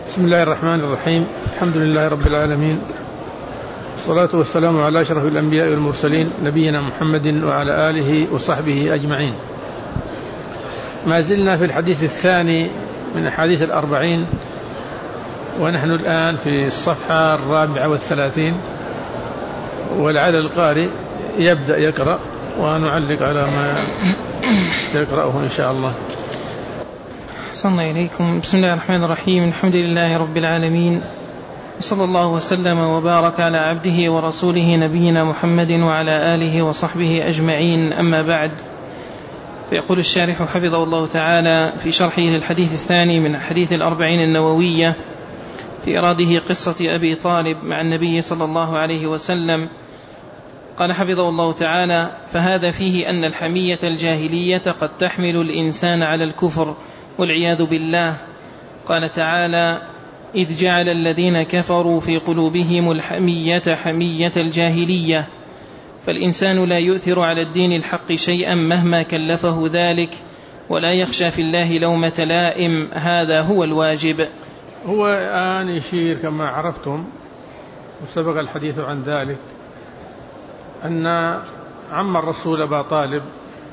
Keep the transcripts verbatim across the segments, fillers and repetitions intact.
بسم الله الرحمن الرحيم. الحمد لله رب العالمين، والصلاة والسلام على أشرف الأنبياء والمرسلين نبينا محمد وعلى آله وصحبه أجمعين. ما زلنا في الحديث الثاني من أحاديث الأربعين، ونحن الآن في الصفحة الرابعة والثلاثين، ولعل القارئ يبدأ يقرأ ونعلق على ما يقرأه إن شاء الله. صلى إليكم. بسم الله الرحمن الرحيم. الحمد لله رب العالمين، وصلى الله وسلم وبارك على عبده ورسوله نبينا محمد وعلى آله وصحبه أجمعين، أما بعد. فيقول الشارح حفظه الله تعالى في شرحه للحديث الثاني من حديث الأربعين النووية في إراده قصة أبي طالب مع النبي صلى الله عليه وسلم، قال حفظه الله تعالى: فهذا فيه أن الحمية الجاهلية قد تحمل الإنسان على الكفر والعياذ بالله. قال تعالى: إذ جعل الذين كفروا في قلوبهم الحمية حمية الجاهلية. فالإنسان لا يؤثر على الدين الحق شيئا مهما كلفه ذلك، ولا يخشى في الله لومة لائم، هذا هو الواجب. هو الآن يشير كما عرفتم وسبق الحديث عن ذلك أن عم الرسول أبا طالب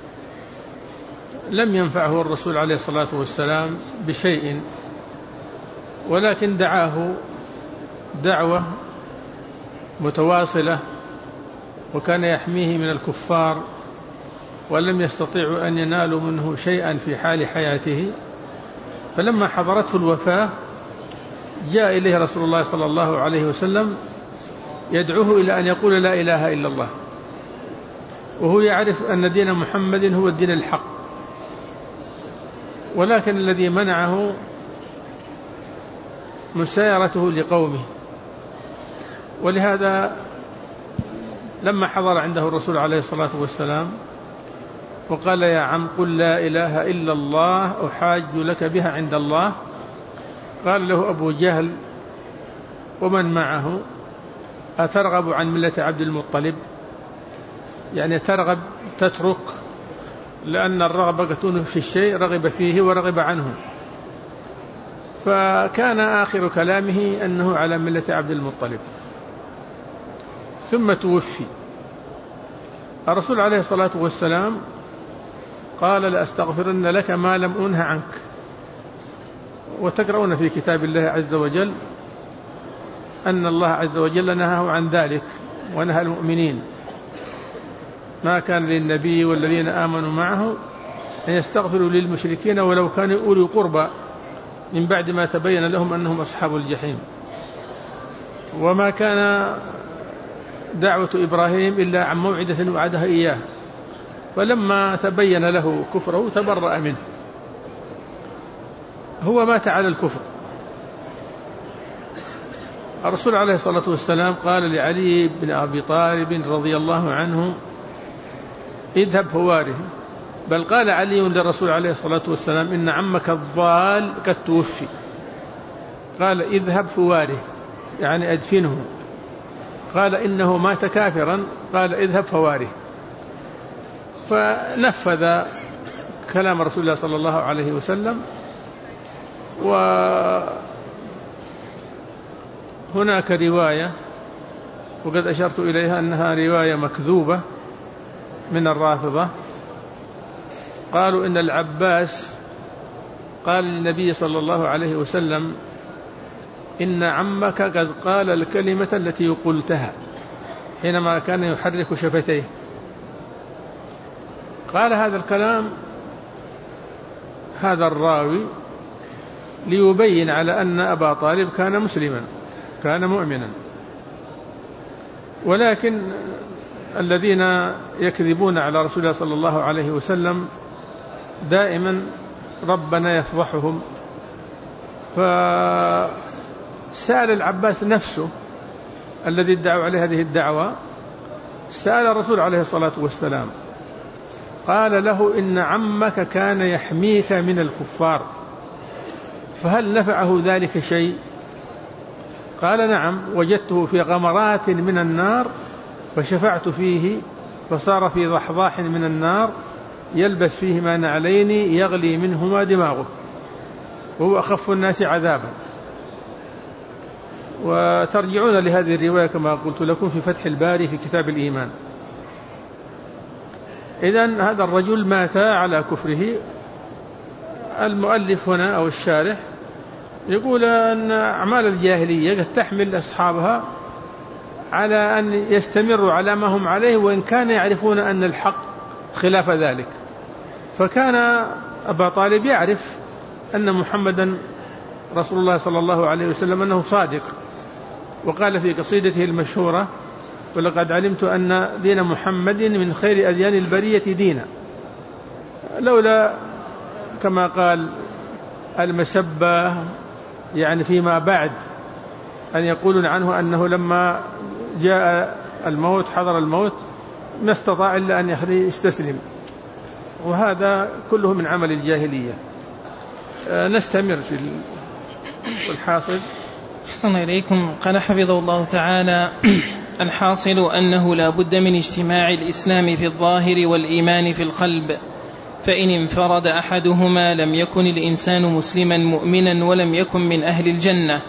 لم ينفعه الرسول عليه الصلاة والسلام بشيء، ولكن دعاه دعوة متواصلة، وكان يحميه من الكفار، ولم يستطيعوا أن ينالوا منه شيئا في حال حياته. فلما حضرته الوفاة جاء إليه رسول الله صلى الله عليه وسلم يدعوه إلى أن يقول لا إله إلا الله، وهو يعرف أن دين محمد هو الدين الحق، ولكن الذي منعه مسايرته لقومه. ولهذا لما حضر عنده الرسول عليه الصلاة والسلام وقال: يا عم قل لا إله إلا الله أحاج لك بها عند الله، قال له أبو جهل ومن معه: أترغب عن ملة عبد المطلب؟ يعني ترغب تترك، لأن الرغبة تكون في الشيء رغب فيه ورغب عنه. فكان آخر كلامه أنه على ملة عبد المطلب، ثم توفي. الرسول عليه الصلاة والسلام قال: لأستغفرن لك ما لم أنه عنك. وتقرؤون في كتاب الله عز وجل أن الله عز وجل نهاه عن ذلك، ونهى المؤمنين: ما كان للنبي والذين آمنوا معه أن يستغفروا للمشركين ولو كانوا أولي قربى من بعد ما تبين لهم أنهم أصحاب الجحيم. وما كان دعوة إبراهيم إلا عن موعدة وعدها إياه، فلما تبين له كفره تبرأ منه. هو مات على الكفر. الرسول عليه الصلاة والسلام قال لعلي بن أبي طالب رضي الله عنه: اذهب فواره. بل قال علي للرسول عليه الصلاة والسلام: إن عمك الضال قد توفي. قال: اذهب فواره، يعني أدفنه. قال: إنه مات كافرا. قال: اذهب فواره. فنفذ كلام رسول الله صلى الله عليه وسلم. وهناك رواية وقد أشرت إليها أنها رواية مكذوبة من الرافضة، قالوا إن العباس قال للنبي صلى الله عليه وسلم: إن عمك قد قال الكلمة التي قلتها، حينما كان يحرك شفتيه. قال هذا الكلام هذا الراوي ليبين على أن أبا طالب كان مسلما، كان مؤمنا. ولكن الذين يكذبون على رسول الله صلى الله عليه وسلم دائما ربنا يفضحهم. فسأل العباس نفسه الذي ادعوا عليه هذه الدعوة، سأل الرسول عليه الصلاة والسلام، قال له: إن عمك كان يحميك من الكفار، فهل نفعه ذلك شيء؟ قال: نعم، وجدته في غمرات من النار فشفعت فيه فصار في ضحضاح من النار يلبس فيهما نعلين يغلي منهما دماغه، وهو أخف الناس عذابا. وترجعون لهذه الرواية كما قلت لكم في فتح الباري في كتاب الإيمان. إذن هذا الرجل مات على كفره. المؤلف هنا أو الشارح يقول أن أعمال الجاهلية قد تحمل أصحابها على أن يستمروا على ما هم عليه وإن كانوا يعرفون أن الحق خلاف ذلك. فكان أبا طالب يعرف أن محمدا رسول الله صلى الله عليه وسلم أنه صادق، وقال في قصيدته المشهورة: ولقد علمت أن دين محمد من خير أديان البرية دينا، لولا كما قال المسبة يعني فيما بعد أن يقولون عنه أنه لما جاء الموت حضر الموت ما استطاع إلا أن يستسلم، وهذا كله من عمل الجاهلية. نستمر في الحاصل. أحسن إليكم. قال حفظه الله تعالى: الحاصل أنه لا بد من اجتماع الإسلام في الظاهر والإيمان في القلب، فإن انفرد أحدهما لم يكن الإنسان مسلما مؤمنا ولم يكن من أهل الجنة.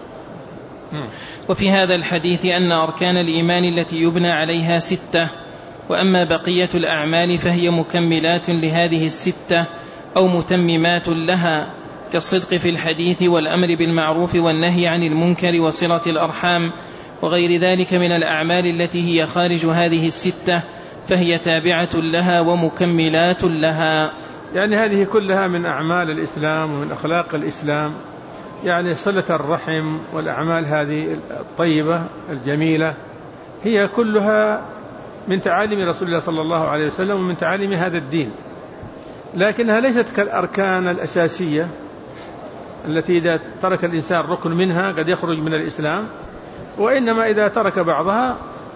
وفي هذا الحديث أن أركان الإيمان التي يبنى عليها ستة، وأما بقية الأعمال فهي مكملات لهذه الستة أو متممات لها، كالصدق في الحديث والأمر بالمعروف والنهي عن المنكر وصلة الأرحام وغير ذلك من الأعمال التي هي خارج هذه الستة، فهي تابعة لها ومكملات لها. يعني هذه كلها من أعمال الإسلام ومن أخلاق الإسلام، يعني صلة الرحم والأعمال هذه الطيبة الجميلة هي كلها من تعاليم رسول الله صلى الله عليه وسلم ومن تعاليم هذا الدين، لكنها ليست كالأركان الأساسية التي إذا ترك الإنسان ركن منها قد يخرج من الإسلام، وإنما إذا ترك بعضها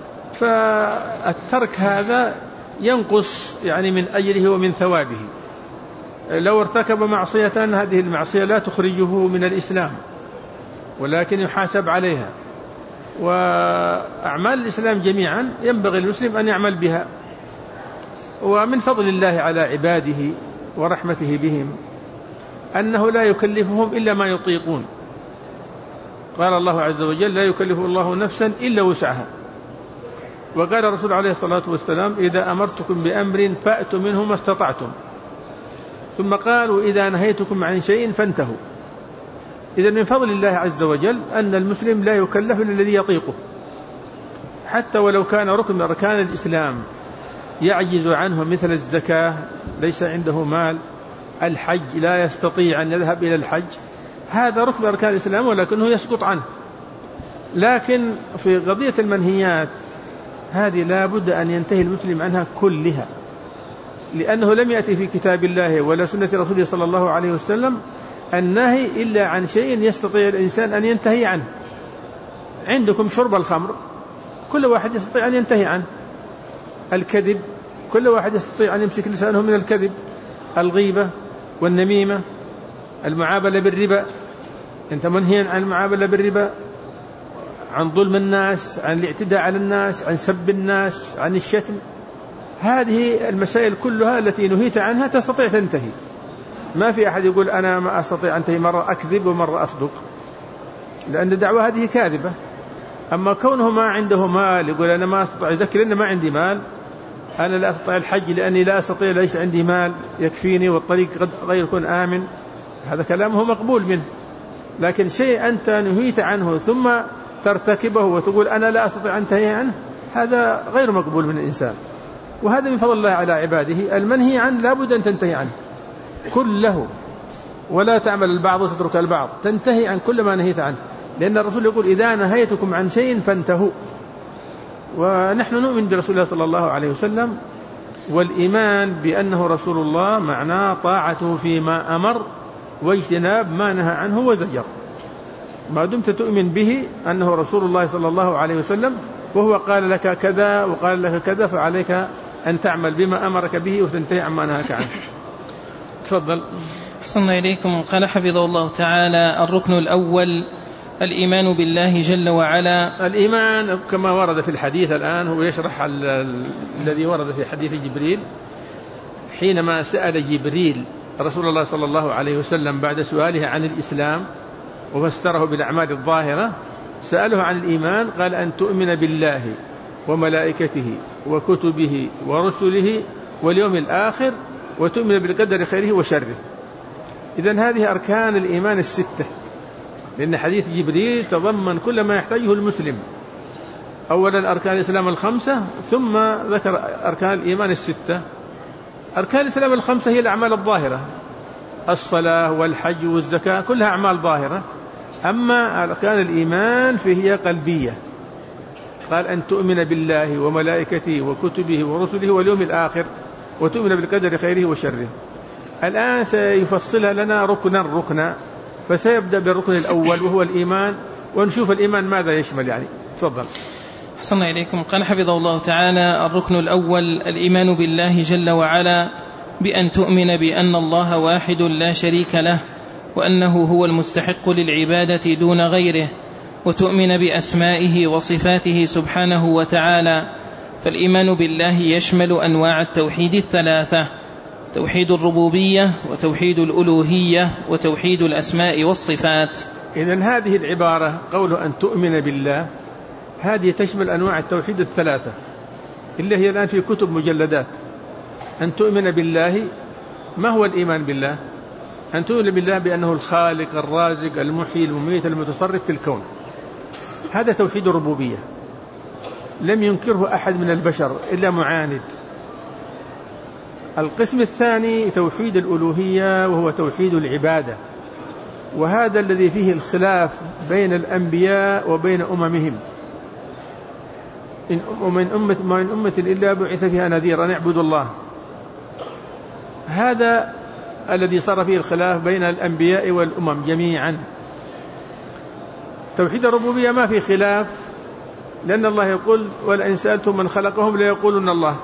فالترك هذا ينقص يعني من أجره ومن ثوابه. لو ارتكب معصية هذه المعصية لا تخرجه من الإسلام ولكن يحاسب عليها. وأعمال الإسلام جميعا ينبغي المسلم أن يعمل بها. ومن فضل الله على عباده ورحمته بهم أنه لا يكلفهم إلا ما يطيقون. قال الله عز وجل: لا يكلف الله نفسا إلا وسعها. وقال الرسول عليه الصلاة والسلام: إذا أمرتكم بأمر فأتوا منه ما استطعتم. ثم قالوا: إذا نهيتكم عن شيء فانتهوا. إذا من فضل الله عز وجل أن المسلم لا يكلف إلا الذي يطيقه، حتى ولو كان ركن من أركان الإسلام يعجز عنه، مثل الزكاة ليس عنده مال، الحج لا يستطيع أن يذهب إلى الحج، هذا ركن من أركان الإسلام ولكنه يسقط عنه. لكن في قضية المنهيات هذه لا بد أن ينتهي المسلم عنها كلها، لأنه لم يأتي في كتاب الله ولا سنة رسوله صلى الله عليه وسلم النهي إلا عن شيء يستطيع الإنسان أن ينتهي عنه. عندكم شرب الخمر كل واحد يستطيع أن ينتهي عنه، الكذب كل واحد يستطيع أن يمسك لسانه من الكذب، الغيبة والنميمة، المعاملة بالربا، أنت منهي عن المعاملة بالربا، عن ظلم الناس، عن الاعتداء على الناس، عن سب الناس، عن الشتم. هذه المسائل كلها التي نهيت عنها تستطيع تنتهي. ما في أحد يقول أنا ما أستطيع أنتهي، مرة أكذب ومرة أصدق، لأن الدعوة هذه كاذبة. أما كونه ما عنده مال يقول أنا ما أستطيع أزكي لأن ما عندي مال، أنا لا أستطيع الحج لأني لا أستطيع، ليس عندي مال يكفيني والطريق غير يكون آمن، هذا كلامه مقبول منه. لكن شيء أنت نهيت عنه ثم ترتكبه وتقول أنا لا أستطيع أن أنتهي عنه، هذا غير مقبول من الإنسان. وهذا من فضل الله على عباده. المنهي عنه لا بد أن تنتهي عنه كله، ولا تعمل البعض وتترك البعض، تنتهي عن كل ما نهيت عنه، لأن الرسول يقول: إذا نهيتكم عن شيء فانتهوا. ونحن نؤمن برسول الله صلى الله عليه وسلم، والإيمان بأنه رسول الله معناه طاعته فيما أمر واجتناب ما نهى عنه وزجر. ما دمت تؤمن به أنه رسول الله صلى الله عليه وسلم وهو قال لك كذا وقال لك كذا، فعليك أن تعمل بما أمرك به وتنتهي عما نهاك عنه. تفضل. أحسن إليكم. قال حفظه الله تعالى: الركن الأول الإيمان بالله جل وعلا. الإيمان كما ورد في الحديث الآن هو يشرح الذي ورد في حديث جبريل، حينما سأل جبريل رسول الله صلى الله عليه وسلم بعد سؤاله عن الإسلام وفسره بالأعمال الظاهرة، سأله عن الإيمان قال أن تؤمن بالله وملائكته وكتبه ورسله واليوم الآخر وتؤمن بالقدر خيره وشره. إذن هذه أركان الإيمان الستة، لأن حديث جبريل تضمن كل ما يحتاجه المسلم. أولا أركان الإسلام الخمسة، ثم ذكر أركان الإيمان الستة. أركان الإسلام الخمسة هي الأعمال الظاهرة، الصلاة والحج والزكاة كلها أعمال ظاهرة. أما أركان الإيمان فهي قلبية، قال أن تؤمن بالله وملائكته وكتبه ورسله واليوم الآخر وتؤمن بالقدر خيره وشره. الآن سيفصلها لنا ركنا ركنا، فسيبدأ بالركن الأول وهو الإيمان، ونشوف الإيمان ماذا يشمل. يعني تفضل. أحسن إليكم. قال حفظه الله تعالى: الركن الأول الإيمان بالله جل وعلا بأن تؤمن بأن الله واحد لا شريك له، وأنه هو المستحق للعبادة دون غيره، وتؤمن بأسمائه وصفاته سبحانه وتعالى. فالإيمان بالله يشمل أنواع التوحيد الثلاثة: توحيد الربوبية وتوحيد الألوهية وتوحيد الأسماء والصفات. إذن هذه العبارة قوله أن تؤمن بالله هذه تشمل أنواع التوحيد الثلاثة اللي هي الآن في كتب مجلدات. أن تؤمن بالله، ما هو الإيمان بالله؟ أن تؤمن بالله بأنه الخالق الرازق المحيي المميت المتصرف في الكون، هذا توحيد الربوبية لم ينكره أحد من البشر إلا معاند. القسم الثاني توحيد الألوهية وهو توحيد العبادة، وهذا الذي فيه الخلاف بين الأنبياء وبين أممهم. إن من أمة ما من أمة إلا بعث فيها نذير أن يعبدوا الله. هذا الذي صار فيه الخلاف بين الأنبياء والأمم جميعا. توحيد الربوبية ما في خلاف، لأن الله يقول: ولئن سألتم من خلقهم ليقولون الله،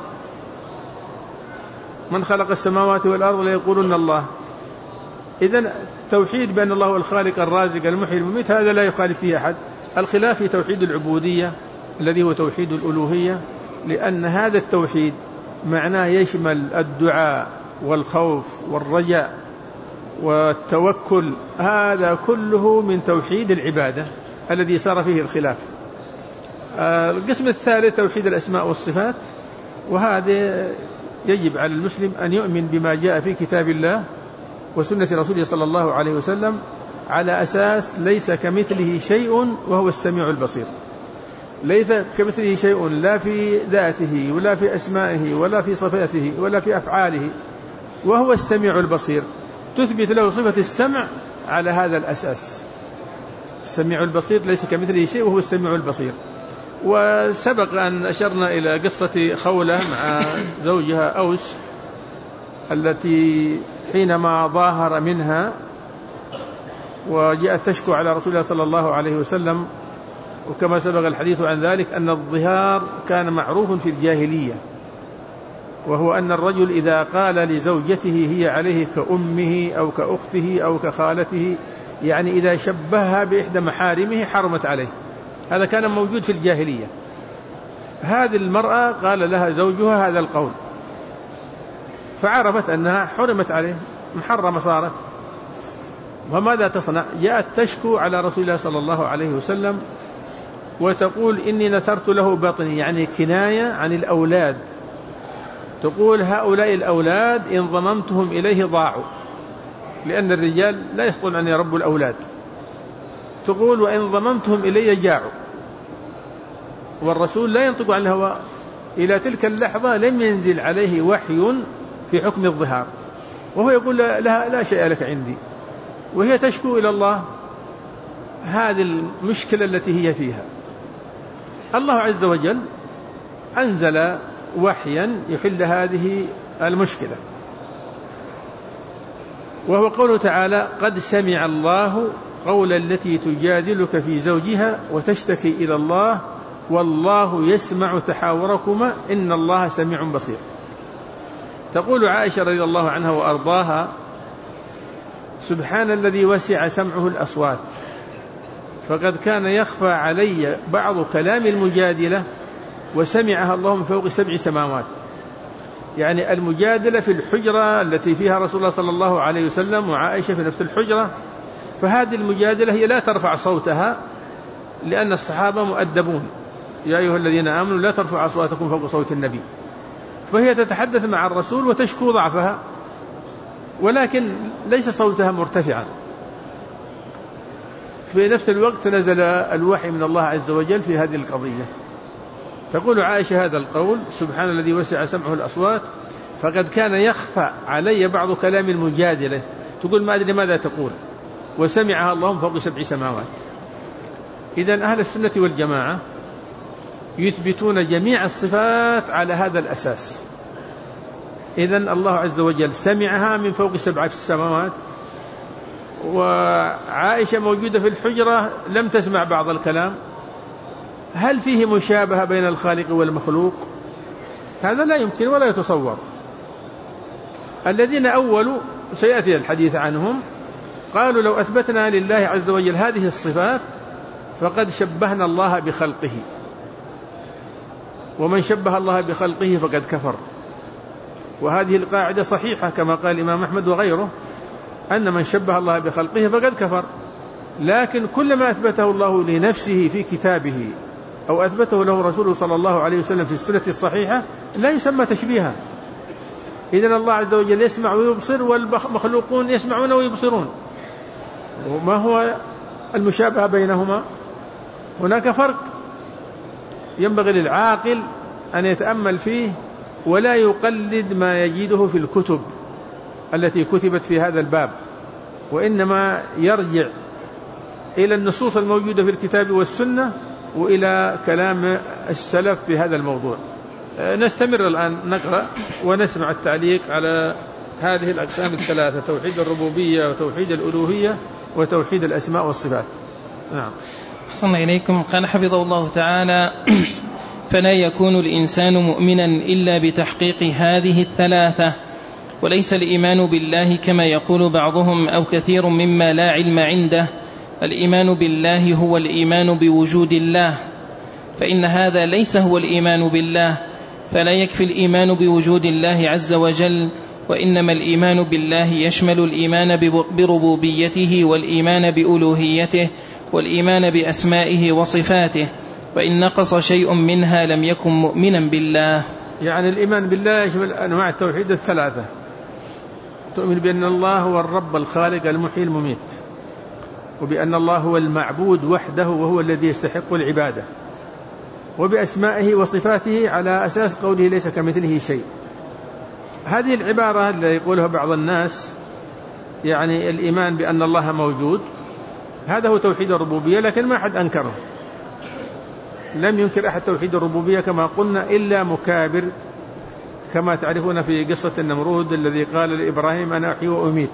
من خلق السماوات والأرض ليقولون الله. إذن توحيد بأن الله هو الخالق الرازق المحيي المميت هذا لا يخالف فيه أحد. الخلاف في توحيد العبودية الذي هو توحيد الألوهية، لأن هذا التوحيد معناه يشمل الدعاء والخوف والرجاء والتوكل، هذا كله من توحيد العبادة الذي صار فيه الخلاف. القسم الثالث توحيد الأسماء والصفات، وهذا يجب على المسلم أن يؤمن بما جاء في كتاب الله وسنة رسوله صلى الله عليه وسلم على أساس ليس كمثله شيء وهو السميع البصير. ليس كمثله شيء لا في ذاته ولا في أسمائه ولا في صفاته ولا في أفعاله، وهو السميع البصير. تثبت له صفة السمع على هذا الأساس، السميع البصير ليس كمثله شيء وهو السميع البصير. وسبق أن أشرنا إلى قصة خولة مع زوجها أوس التي حينما ظاهر منها وجاءت تشكو على رسول الله صلى الله عليه وسلم، وكما سبق الحديث عن ذلك أن الظهار كان معروف في الجاهلية، وهو أن الرجل إذا قال لزوجته هي عليه كأمه أو كأخته أو كخالته، يعني إذا شبهها بإحدى محارمه حرمت عليه. هذا كان موجود في الجاهلية. هذه المرأة قال لها زوجها هذا القول، فعرفت أنها حرمت عليه، محرمة صارت. وماذا تصنع؟ جاءت تشكو على رسول الله صلى الله عليه وسلم وتقول: إني نثرت له بطني، يعني كناية عن الأولاد. تقول: هؤلاء الأولاد إن ضممتهم إليه ضاعوا، لأن الرجال لا يستطيعون أن يربوا الأولاد. تقول: وإن ضممتهم إلي جاعوا. والرسول لا ينطق عن الهوى. إلى تلك اللحظة لم ينزل عليه وحي في حكم الظهار، وهو يقول لها: لا شيء لك عندي، وهي تشكو إلى الله هذه المشكلة التي هي فيها. الله عز وجل أنزل وحيا يحل هذه المشكلة، وهو قوله تعالى: قد سمع الله قول التي تجادلك في زوجها وتشتكي إلى الله والله يسمع تحاوركما إن الله سميع بصير. تقول عائشة رضي الله عنها وأرضاها: سبحان الذي وسع سمعه الأصوات، فقد كان يخفى علي بعض كلام المجادلة وسمعها الله من فوق سبع سماوات. يعني المجادلة في الحجرة التي فيها رسول الله صلى الله عليه وسلم وعائشة في نفس الحجرة، فهذه المجادلة هي لا ترفع صوتها لأن الصحابة مؤدبون، يا أيها الذين آمنوا لا ترفعوا أصواتكم فوق صوت النبي، فهي تتحدث مع الرسول وتشكو ضعفها، ولكن ليس صوتها مرتفعا. في نفس الوقت نزل الوحي من الله عز وجل في هذه القضية. تقول عائشة هذا القول: سبحان الذي وسع سمعه الأصوات فقد كان يخفى علي بعض كلام المجادلة. تقول ما أدري ماذا تقول، وسمعها الله فوق سبع سماوات. إذن أهل السنة والجماعة يثبتون جميع الصفات على هذا الأساس. إذن الله عز وجل سمعها من فوق سبع سماوات، وعائشة موجودة في الحجرة لم تسمع بعض الكلام. هل فيه مشابهة بين الخالق والمخلوق؟ هذا لا يمكن ولا يتصور. الذين أولوا سيأتي الحديث عنهم قالوا: لو أثبتنا لله عز وجل هذه الصفات فقد شبهنا الله بخلقه، ومن شبه الله بخلقه فقد كفر. وهذه القاعدة صحيحة كما قال الإمام أحمد وغيره، أن من شبه الله بخلقه فقد كفر. لكن كل ما أثبته الله لنفسه في كتابه أو أثبته له رسوله صلى الله عليه وسلم في السنة الصحيحة لا يسمى تشبيها. إذن الله عز وجل يسمع ويبصر، والمخلوقون يسمعون ويبصرون. وما هو المشابهة بينهما؟ هناك فرق ينبغي للعاقل أن يتأمل فيه، ولا يقلد ما يجده في الكتب التي كتبت في هذا الباب، وإنما يرجع إلى النصوص الموجودة في الكتاب والسنة وإلى كلام السلف في هذا الموضوع. نستمر الآن نقرأ ونسمع التعليق على هذه الأقسام الثلاثة: توحيد الربوبية وتوحيد الألوهية وتوحيد الأسماء والصفات. نعم. أحسن إليكم. قال حفظه الله تعالى: فلا يكون الإنسان مؤمنا إلا بتحقيق هذه الثلاثة، وليس الإيمان بالله كما يقول بعضهم أو كثير مما لا علم عنده. الإيمان بالله هو الإيمان بوجود الله، فإن هذا ليس هو الإيمان بالله، فلا يكفي الإيمان بوجود الله عز وجل، وإنما الإيمان بالله يشمل الإيمان بربوبيته والإيمان بألوهيته والإيمان بأسمائه وصفاته، وإن نقص شيء منها لم يكن مؤمنا بالله. يعني الإيمان بالله يشمل أنواع التوحيد الثلاثة: تؤمن بأن الله هو الرب الخالق المحيي المميت، وبأن الله هو المعبود وحده وهو الذي يستحق العبادة، وبأسمائه وصفاته على أساس قوله ليس كمثله شيء. هذه العبارة اللي يقولها بعض الناس، يعني الإيمان بأن الله موجود، هذا هو توحيد الربوبية، لكن ما أحد أنكره. لم ينكر أحد توحيد الربوبية كما قلنا إلا مكابر، كما تعرفون في قصة النمرود الذي قال لإبراهيم أنا أحيي وأميت،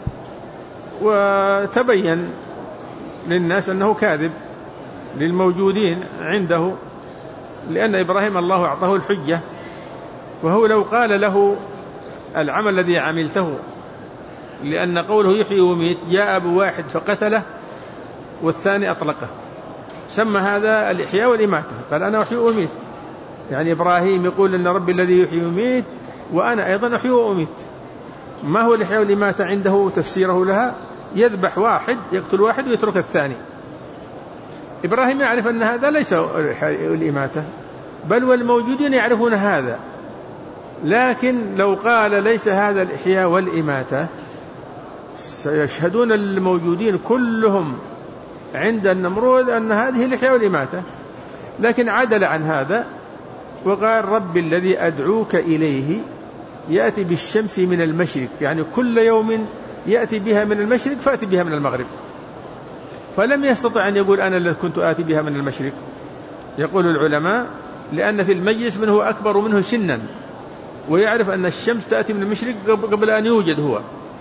وتبين للناس أنه كاذب للموجودين عنده، لأن إبراهيم الله أعطاه الحجة. وهو لو قال له العمل الذي عملته، لأن قوله يحيي ويميت جاء بواحد فقتله والثاني أطلقه، سمى هذا الإحياء والإماتة، قال أنا أحيي وأميت. يعني إبراهيم يقول أن ربي الذي يحيي ويميت، وأنا أيضا أحيي وأميت. ما هو الإحياء والإماتة عنده تفسيره لها؟ يذبح واحد يقتل واحد ويترك الثاني. إبراهيم يعرف أن هذا ليس الإحياء والإماتة، بل والموجودين يعرفون هذا. لكن لو قال ليس هذا الإحياء والإماتة، سيشهدون الموجودين كلهم عند النمرود أن هذه الإحياء والإماتة. لكن عدل عن هذا وقال رب الذي أدعوك إليه يأتي بالشمس من المشرق، يعني كل يوم يأتي بها من المشرق فأتي بها من المغرب. فلم يستطع أن يقول أنا الذي كنت آتي بها من المشرق. يقول العلماء لأن في المجلس من هو أكبر منه سنا، ويعرف أن الشمس تأتي من المشرق قبل أن يوجد هو،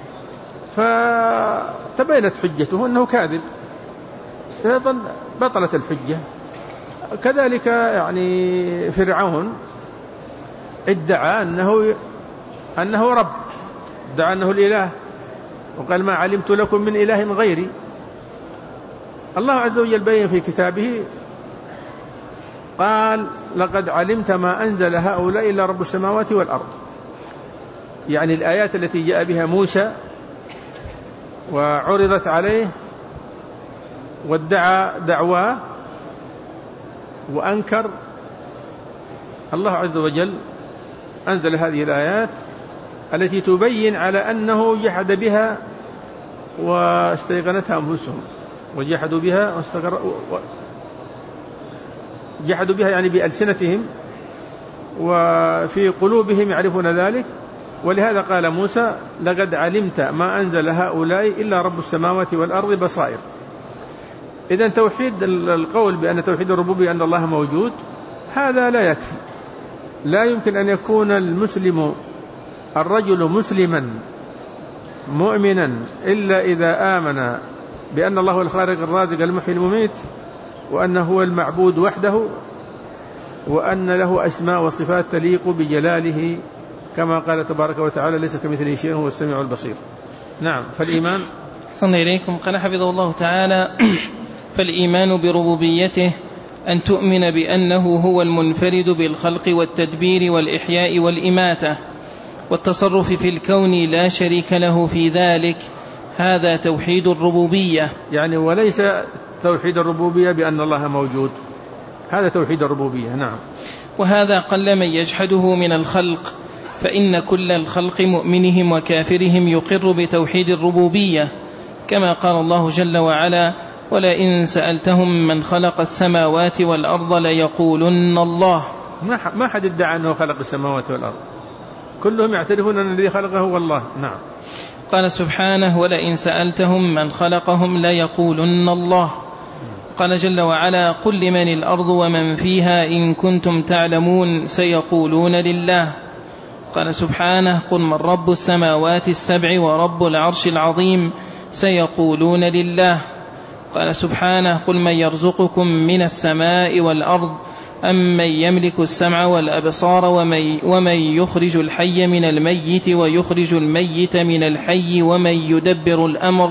فتبينت حجته أنه كاذب، بطلت الحجة. كذلك يعني فرعون ادعى أنه أنه رب، ادعى أنه الإله، وقال ما علمت لكم من إله غيري. الله عز وجل بين في كتابه قال لقد علمت ما أنزل هؤلاء إلا رب السماوات والأرض، يعني الآيات التي جاء بها موسى وعرضت عليه وادعى دعواه وأنكر، الله عز وجل أنزل هذه الآيات التي تبين على أنه جحد بها واستيقنتها أنفسهم، وجحدوا بها جحدوا بها يعني بألسنتهم، وفي قلوبهم يعرفون ذلك. ولهذا قال موسى: لقد علمت ما أنزل هؤلاء إلا رب السماوات والأرض بصائر. إذن توحيد القول بأن توحيد الربوبية أن الله موجود هذا لا يكفي. لا يمكن أن يكون المسلم الرجل مسلما مؤمنا إلا إذا آمن بأن الله هو الخالق الرازق المحيي المميت، وأنه هو المعبود وحده، وأن له أسماء وصفات تليق بجلاله، كما قال تبارك وتعالى: ليس كمثله شيء هو السميع البصير. نعم. فالإيمان صلى إليكم قال حفظه الله تعالى: فالإيمان بربوبيته أن تؤمن بأنه هو المنفرد بالخلق والتدبير والإحياء والإماتة والتصرف في الكون، لا شريك له في ذلك. هذا توحيد الربوبية. يعني وليس توحيد الربوبية بأن الله موجود، هذا توحيد الربوبية. نعم. وهذا قل من يجحده من الخلق، فإن كل الخلق مؤمنهم وكافرهم يقر بتوحيد الربوبية، كما قال الله جل وعلا: ولئن سألتهم من خلق السماوات والأرض ليقولن الله. ما حد ادعى أنه خلق السماوات والأرض، كلهم يعترفون أن الذي خلقه هو الله. نعم. قال سبحانه: ولئن سألتهم من خلقهم ليقولن الله. قال جل وعلا: قل لمن الأرض ومن فيها إن كنتم تعلمون سيقولون لله. قال سبحانه: قل من رب السماوات السبع ورب العرش العظيم سيقولون لله. قال سبحانه: قل من يرزقكم من السماء والأرض أم من يملك السمع والأبصار ومن, ومن يخرج الحي من الميت ويخرج الميت من الحي ومن يدبر الأمر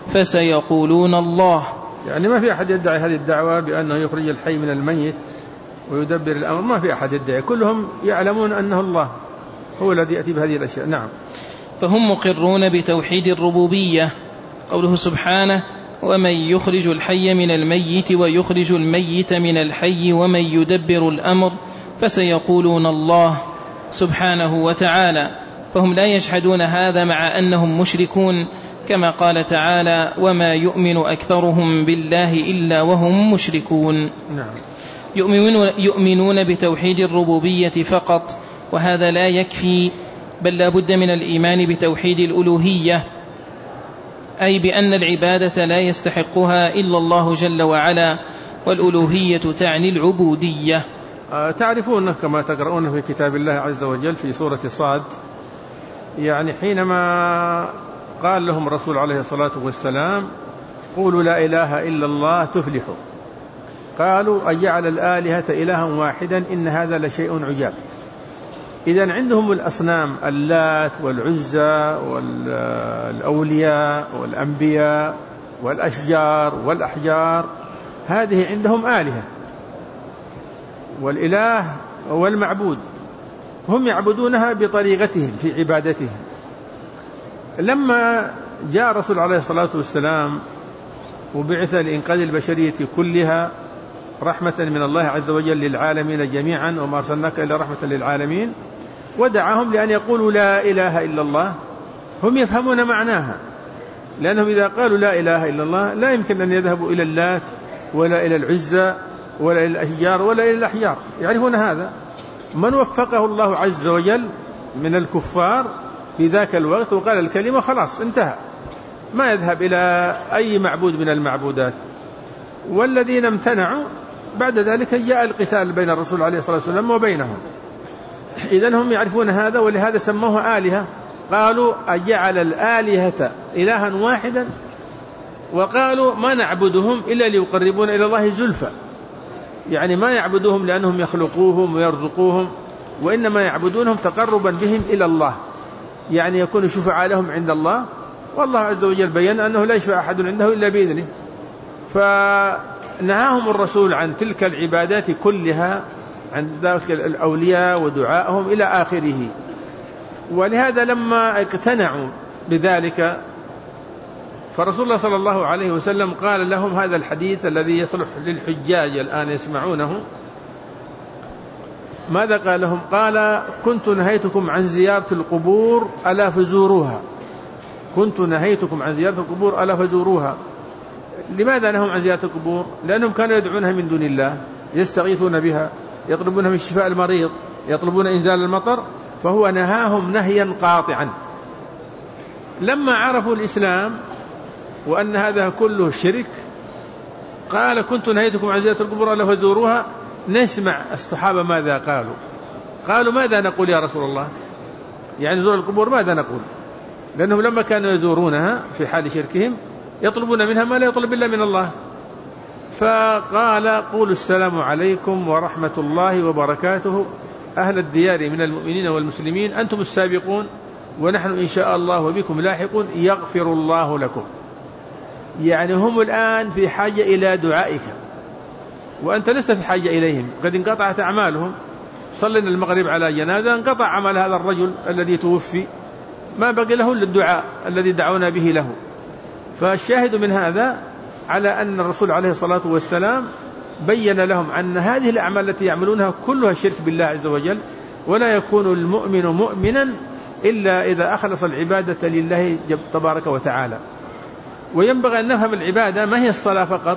فسيقولون الله. يعني ما في أحد يدعي هذه الدعوة بأنه يخرج الحي من الميت ويدبر الأمر، ما في أحد يدعي، كلهم يعلمون أنه الله هو الذي يأتي بهذه الأشياء. نعم. فهم مقرون بتوحيد الربوبية. قوله سبحانه: ومن يخرج الحي من الميت ويخرج الميت من الحي ومن يدبر الأمر فسيقولون الله سبحانه وتعالى. فهم لا يجحدون هذا مع أنهم مشركون، كما قال تعالى: وما يؤمن أكثرهم بالله إلا وهم مشركون. نعم. يؤمنون, يؤمنون بتوحيد الربوبية فقط، وهذا لا يكفي، بل لا بد من الإيمان بتوحيد الألوهية، أي بأن العبادة لا يستحقها إلا الله جل وعلا، والألوهية تعني العبودية. تعرفون كما تقرؤون في كتاب الله عز وجل في سورة صاد، يعني حينما قال لهم الرسول عليه الصلاة والسلام: قولوا لا إله إلا الله تفلحوا، قالوا: أجعل الآلهة إلها واحدا إن هذا لشيء عجاب. إذن عندهم الأصنام اللات والعزى والأولياء والأنبياء والأشجار والأحجار، هذه عندهم آلهة، والإله هو المعبود، هم يعبدونها بطريقتهم في عبادتهم. لما جاء الرسول عليه الصلاة والسلام وبعث لإنقاذ البشرية كلها رحمة من الله عز وجل للعالمين جميعا، وما أرسلناك إلا رحمة للعالمين، ودعاهم لأن يقولوا لا إله إلا الله. هم يفهمون معناها، لأنهم إذا قالوا لا إله إلا الله لا يمكن أن يذهبوا إلى اللات ولا إلى العزى ولا إلى الأشجار ولا إلى الأحجار، يعرفون هذا. من وفقه الله عز وجل من الكفار في ذاك الوقت وقال الكلمة خلاص انتهى، ما يذهب إلى أي معبود من المعبودات. والذين امتنعوا بعد ذلك جاء القتال بين الرسول عليه الصلاة والسلام وبينهم. إذن هم يعرفون هذا، ولهذا سموه آلهة. قالوا: أجعل الآلهة إلها واحدا، وقالوا: ما نعبدهم إلا ليقربون إلى الله زلفى، يعني ما يعبدوهم لأنهم يخلقوهم ويرزقوهم، وإنما يعبدونهم تقربا بهم إلى الله، يعني يكون شفعاء لهم عند الله. والله عز وجل بيّن أنه لا يشفع أحد عنده إلا بإذنه، فنهاهم الرسول عن تلك العبادات كلها، عن ذلك الأولياء ودعائهم إلى آخره. ولهذا لما اقتنعوا بذلك فرسول الله صلى الله عليه وسلم قال لهم هذا الحديث الذي يصلح للحجاج الآن يسمعونه، ماذا قال لهم؟ قال كنت نهيتكم عن زيارة القبور ألا فزوروها. كنت نهيتكم عن زيارة القبور ألا فزوروها. لماذا نهوا عن زيارة القبور؟ لأنهم كانوا يدعونها من دون الله، يستغيثون بها، يطلبونها من شفاء المريض، يطلبون إنزال المطر، فهو نهاهم نهيا قاطعا. لما عرفوا الإسلام وأن هذا كله شرك قال كنت نهيتكم عن زيارة القبور ألا فزوروها. نسمع الصحابة ماذا قالوا. قالوا ماذا نقول يا رسول الله؟ يعني زور القبور ماذا نقول؟ لأنهم لما كانوا يزورونها في حال شركهم يطلبون منها ما لا يطلب إلا من الله. فقال قولوا السلام عليكم ورحمة الله وبركاته أهل الديار من المؤمنين والمسلمين، أنتم السابقون ونحن إن شاء الله وبكم لاحقون، يغفر الله لكم. يعني هم الآن في حاجة إلى دعائك وأنت لست في حاجة إليهم، قد انقطعت أعمالهم. صلينا المغرب على جنازة، انقطع عمل هذا الرجل الذي توفي، ما بقي له إلا الدعاء الذي دعونا به له. فالشاهد من هذا على أن الرسول عليه الصلاة والسلام بين لهم أن هذه الأعمال التي يعملونها كلها شرك بالله عز وجل، ولا يكون المؤمن مؤمنا إلا إذا أخلص العبادة لله تبارك وتعالى. وينبغي أن نفهم العبادة ما هي الصلاة فقط،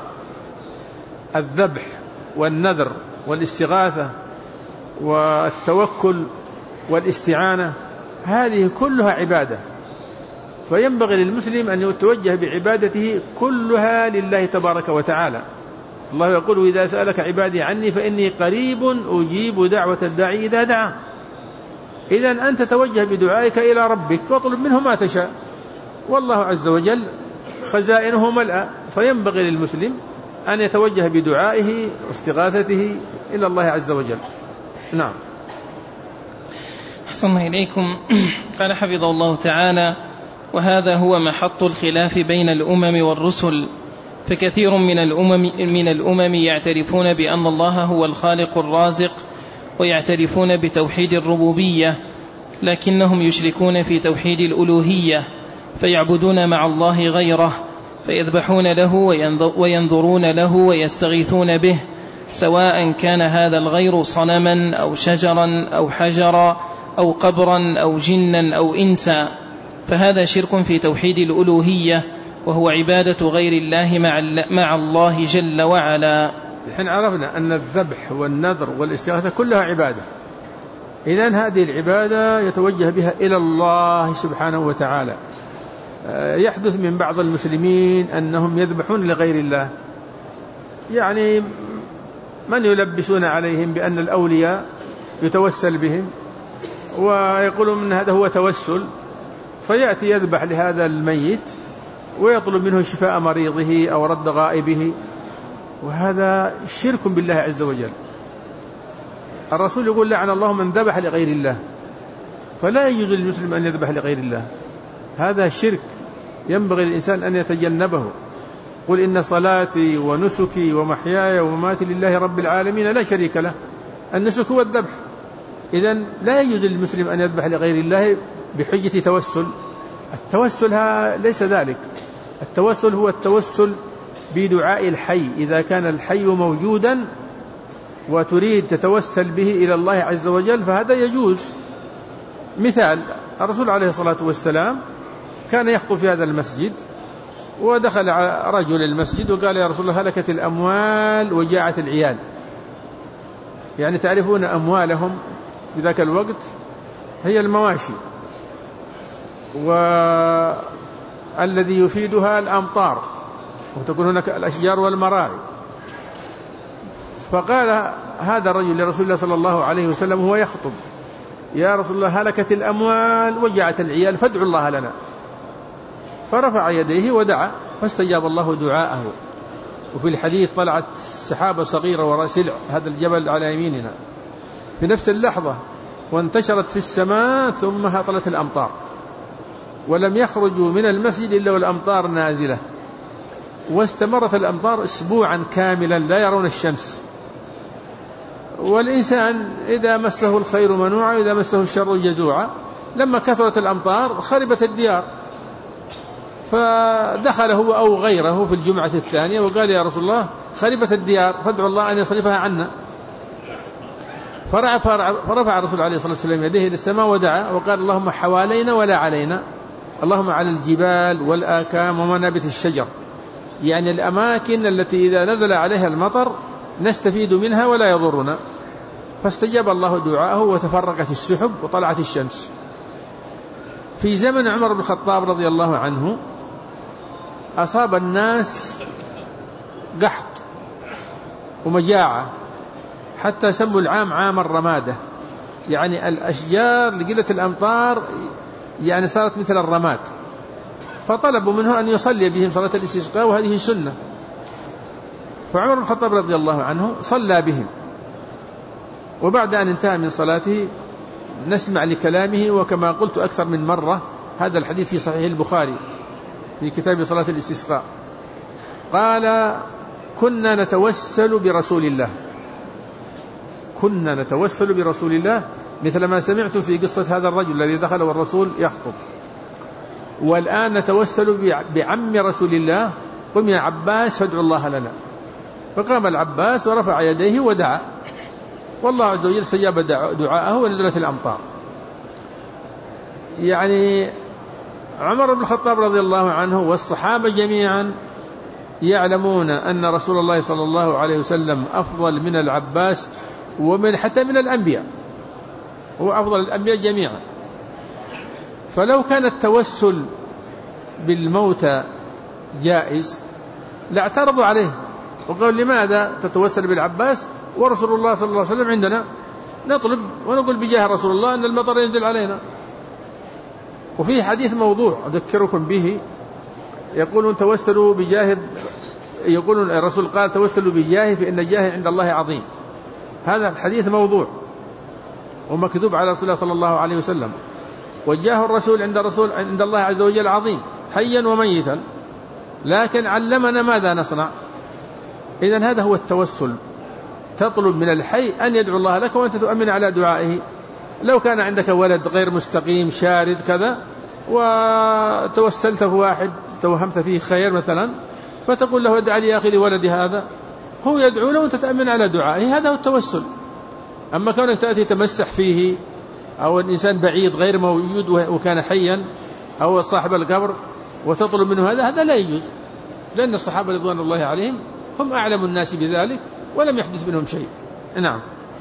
الذبح والنذر والاستغاثة والتوكل والاستعانة، هذه كلها عبادة. فينبغي للمسلم أن يتوجه بعبادته كلها لله تبارك وتعالى. الله يقول إذا سألك عبادي عني فإني قريب أجيب دعوة الداعي إذا دعا. إذن أنت توجه بدعائك إلى ربك واطلب منه ما تشاء، والله عز وجل خزائنه ملأ. فينبغي للمسلم أن يتوجه بدعائه واستغاثته إلى الله عز وجل. نعم. أحسن إليكم. قال حفظه الله تعالى: وهذا هو محط الخلاف بين الأمم والرسل، فكثير من الأمم, من الأمم يعترفون بأن الله هو الخالق الرازق ويعترفون بتوحيد الربوبية، لكنهم يشركون في توحيد الألوهية، فيعبدون مع الله غيره، فيذبحون له وينظرون له ويستغيثون به، سواء كان هذا الغير صنما أو شجرا أو حجرا أو قبرا أو جنا أو إنسا، فهذا شرك في توحيد الألوهية، وهو عبادة غير الله مع الله جل وعلا. الحين عرفنا أن الذبح والنذر والاستغاثة كلها عبادة. إذن هذه العبادة يتوجه بها إلى الله سبحانه وتعالى. يحدث من بعض المسلمين أنهم يذبحون لغير الله، يعني من يلبسون عليهم بأن الأولياء يتوسل بهم ويقولون أن هذا هو توسل، فيأتي يذبح لهذا الميت ويطلب منه شفاء مريضه أو رد غائبه، وهذا شرك بالله عز وجل. الرسول يقول لعن الله من ذبح لغير الله، فلا يجوز للمسلم أن يذبح لغير الله، هذا شرك ينبغي الإنسان أن يتجنبه. قل إن صلاتي ونسكي ومحياي ومماتي لله رب العالمين لا شريك له. النسك هو الذبح، إذن لا يجوز للمسلم أن يذبح لغير الله بحجة توسل. التوسل ليس ذلك، التوسل هو التوسل بدعاء الحي، إذا كان الحي موجودا وتريد تتوسل به إلى الله عز وجل فهذا يجوز. مثال: الرسول عليه الصلاة والسلام كان يخطب في هذا المسجد، ودخل رجل المسجد وقال: يا رسول الله هلكت الأموال وجاعت العيال. يعني تعرفون أموالهم في ذاك الوقت هي المواشي، والذي يفيدها الأمطار، وتكون هناك الأشجار والمراعي. فقال هذا الرجل لرسول الله صلى الله عليه وسلم وهو يخطب: يا رسول الله هلكت الأموال وجاعت العيال فادعوا الله لنا. فرفع يديه ودعا فاستجاب الله دعاءه. وفي الحديث: طلعت سحابة صغيرة وراء سلع هذا الجبل على يميننا في نفس اللحظة، وانتشرت في السماء ثم هطلت الأمطار، ولم يخرجوا من المسجد إلا والأمطار نازلة، واستمرت الأمطار أسبوعا كاملا لا يرون الشمس. والإنسان إذا مسه الخير منوعا وإذا مسه الشر جزوعا. لما كثرت الأمطار خربت الديار، فدخل هو أو غيره في الجمعة الثانية وقال: يا رسول الله خربت الديار فادعوا الله أن يصرفها عنا. فرفع الرسول عليه الصلاة والسلام يديه إلى السماء ودعا وقال اللهم حوالينا ولا علينا، اللهم على الجبال والآكام ومنابت الشجر، يعني الأماكن التي إذا نزل عليها المطر نستفيد منها ولا يضرنا. فاستجاب الله دعاءه وتفرقت السحب وطلعت الشمس. في زمن عمر بن الخطاب رضي الله عنه أصاب الناس قحط ومجاعة حتى سموا العام عام الرمادة، يعني الأشجار لقلة الأمطار يعني صارت مثل الرماد، فطلبوا منه أن يصلي بهم صلاة الاستسقاء وهذه سنة. فعمر بن الخطاب رضي الله عنه صلى بهم، وبعد أن انتهى من صلاته نسمع لكلامه، وكما قلت أكثر من مرة هذا الحديث في صحيح البخاري في كتاب صلاة الاستسقاء، قال كنا نتوسل برسول الله كنا نتوسل برسول الله مثل ما سمعت في قصة هذا الرجل الذي دخل والرسول يخطب، والآن نتوسل بعم رسول الله، قم يا عباس فادعوا الله لنا. فقام العباس ورفع يديه ودعا، والله عز وجل استجاب دعاءه ونزلت الأمطار. يعني عمر بن الخطاب رضي الله عنه والصحابة جميعا يعلمون أن رسول الله صلى الله عليه وسلم أفضل من العباس ومن حتى من الأنبياء، هو أفضل الأنبياء جميعا. فلو كان التوسل بالموتى جائز لاعترضوا عليه وقالوا لماذا تتوسل بالعباس ورسول الله صلى الله عليه وسلم عندنا، نطلب ونقول بجاه رسول الله أن المطر ينزل علينا. وفي حديث موضوع أذكركم به يقولون توسلوا بجاه، يقولون الرسول قال توسلوا بجاه فإن جاه عند الله عظيم. هذا الحديث موضوع ومكذوب على رسول الله صلى الله عليه وسلم، وجاه الرسول عند الرسول عند الله عز وجل عظيم حيا وميتا، لكن علمنا ماذا نصنع. إذن هذا هو التوسل، تطلب من الحي أن يدعو الله لك وأنت تؤمن على دعائه. لو كان عندك ولد غير مستقيم شارد كذا وتوسلت في واحد توهمت فيه خير مثلا، فتقول له ادع لي يا أخي لولدي هذا، هو يدعو له وأنت تؤمن على دعائه، هذا هو التوسل. أما كونك تأتي تمسح فيه أو الإنسان بعيد غير موجود وكان حيا أو صاحب القبر وتطلب منه هذا، هذا لا يجوز، لأن الصحابة رضوان الله عليهم هم أعلم الناس بذلك ولم يحدث منهم شيء. نعم.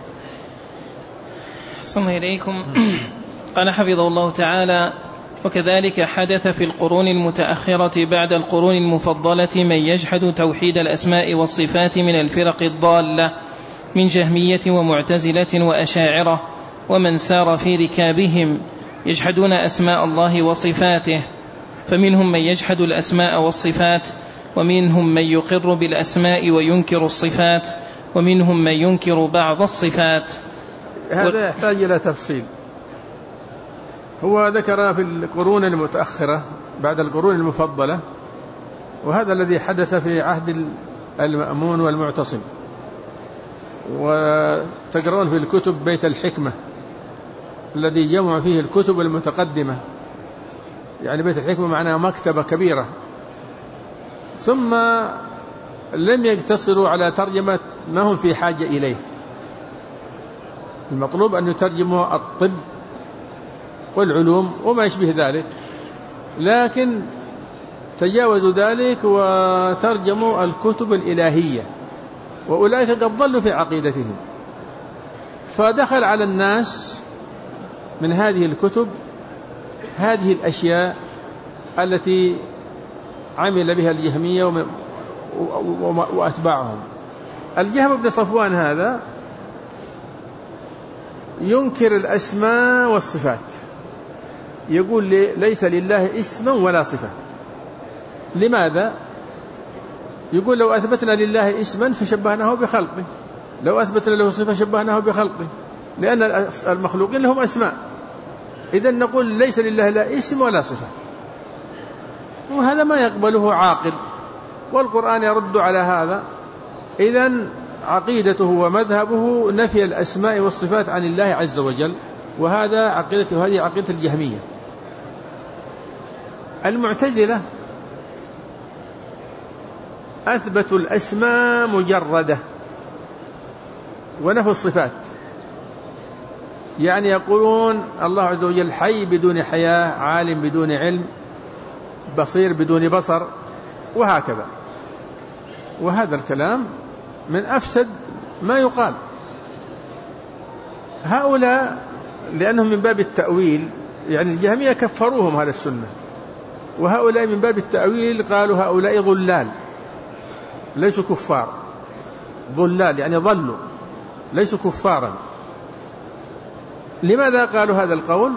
صلى إليكم. قال حفظه الله تعالى: وكذلك حدث في القرون المتأخرة بعد القرون المفضلة من يجحد توحيد الأسماء والصفات من الفرق الضالة من جهمية ومعتزلة وأشاعرة، ومن سار في ركابهم يجحدون أسماء الله وصفاته، فمنهم من يجحد الأسماء والصفات، ومنهم من يقر بالأسماء وينكر الصفات، ومنهم من ينكر بعض الصفات. هذا يحتاج إلى تفصيل. هو ذكر في القرون المتأخرة بعد القرون المفضلة، وهذا الذي حدث في عهد المأمون والمعتصم، وتقرؤون في الكتب بيت الحكمة الذي جمع فيه الكتب المتقدمة، يعني بيت الحكمة معناه مكتبة كبيرة. ثم لم يقتصروا على ترجمة ما هم في حاجة إليه، المطلوب أن يترجموا الطب والعلوم وما يشبه ذلك، لكن تجاوزوا ذلك وترجموا الكتب الإلهية، وأولئك قد ضلوا في عقيدتهم. فدخل على الناس من هذه الكتب هذه الأشياء التي عمل بها الجهمية وأتباعهم. الجهم بن صفوان هذا ينكر الأسماء والصفات، يقول لي ليس لله اسما ولا صفة. لماذا؟ يقول لو أثبتنا لله اسما فشبهناه بخلقه، لو أثبتنا له صفة شبهناه بخلقه، لأن المخلوقين لهم أسماء، إذن نقول ليس لله لا اسم ولا صفة، وهذا ما يقبله عاقل، والقرآن يرد على هذا. إذن عقيدته ومذهبه نفي الأسماء والصفات عن الله عز وجل، وهذا عقيدته، هذه عقيدة الجهمية. المعتزلة أثبتوا الأسماء مجردة ونفوا الصفات، يعني يقولون الله عز وجل حي بدون حياة، عالم بدون علم، بصير بدون بصر، وهكذا. وهذا الكلام من أفسد ما يقال. هؤلاء لأنهم من باب التأويل، يعني الجهمية كفروهم هذا السنة، وهؤلاء من باب التأويل قالوا هؤلاء ضلال ليسوا كفار. ضلال يعني ضلوا ليسوا كفارا. لماذا قالوا هذا القول؟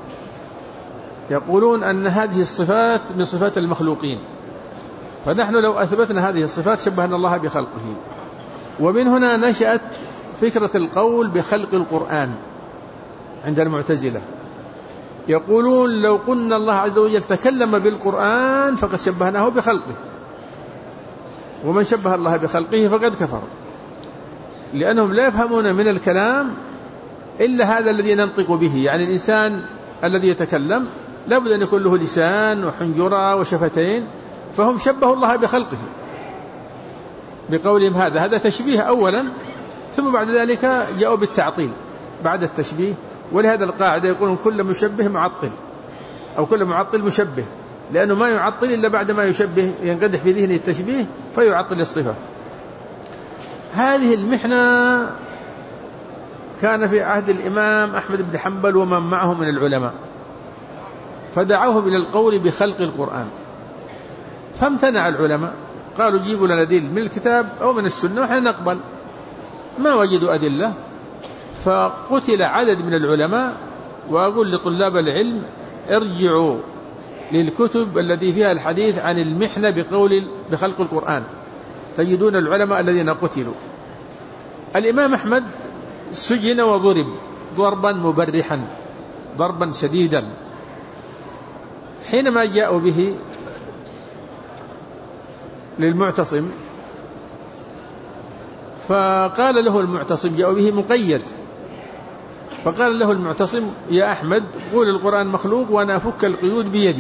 يقولون أن هذه الصفات من صفات المخلوقين، فنحن لو أثبتنا هذه الصفات شبهنا الله بخلقه. ومن هنا نشأت فكرة القول بخلق القرآن عند المعتزلة. يقولون لو قلنا الله عز وجل تكلم بالقرآن فقد شبهناه بخلقه، ومن شبه الله بخلقه فقد كفر، لأنهم لا يفهمون من الكلام إلا هذا الذي ننطق به. يعني الإنسان الذي يتكلم لابد أن يكون له لسان وحنجرة وشفتين، فهم شبهوا الله بخلقه بقولهم هذا هذا تشبيه أولا، ثم بعد ذلك جاءوا بالتعطيل بعد التشبيه. ولهذا القاعدة يقولون كل مشبه معطل، أو كل معطل مشبه، لأنه ما يعطل إلا بعد ما يشبه، ينقدح في ذهنه التشبيه فيعطل الصفة. هذه المحنة كان في عهد الإمام أحمد بن حنبل ومن معه من العلماء، فدعوهم إلى القول بخلق القرآن، فامتنع العلماء، قالوا جيبوا لنا دليل من الكتاب أو من السنة ونحن نقبل. ما وجدوا أدلة، فقتل عدد من العلماء. وأقول لطلاب العلم ارجعوا للكتب التي فيها الحديث عن المحنة بقول بخلق القرآن، تجدون العلماء الذين قتلوا. الإمام أحمد سجن وضرب ضربا مبرحا، ضربا شديدا. حينما جاءوا به للمعتصم فقال له المعتصم، جاءوا به مقيد، فقال له المعتصم يا أحمد قول القرآن مخلوق وأنا أفك القيود بيدي.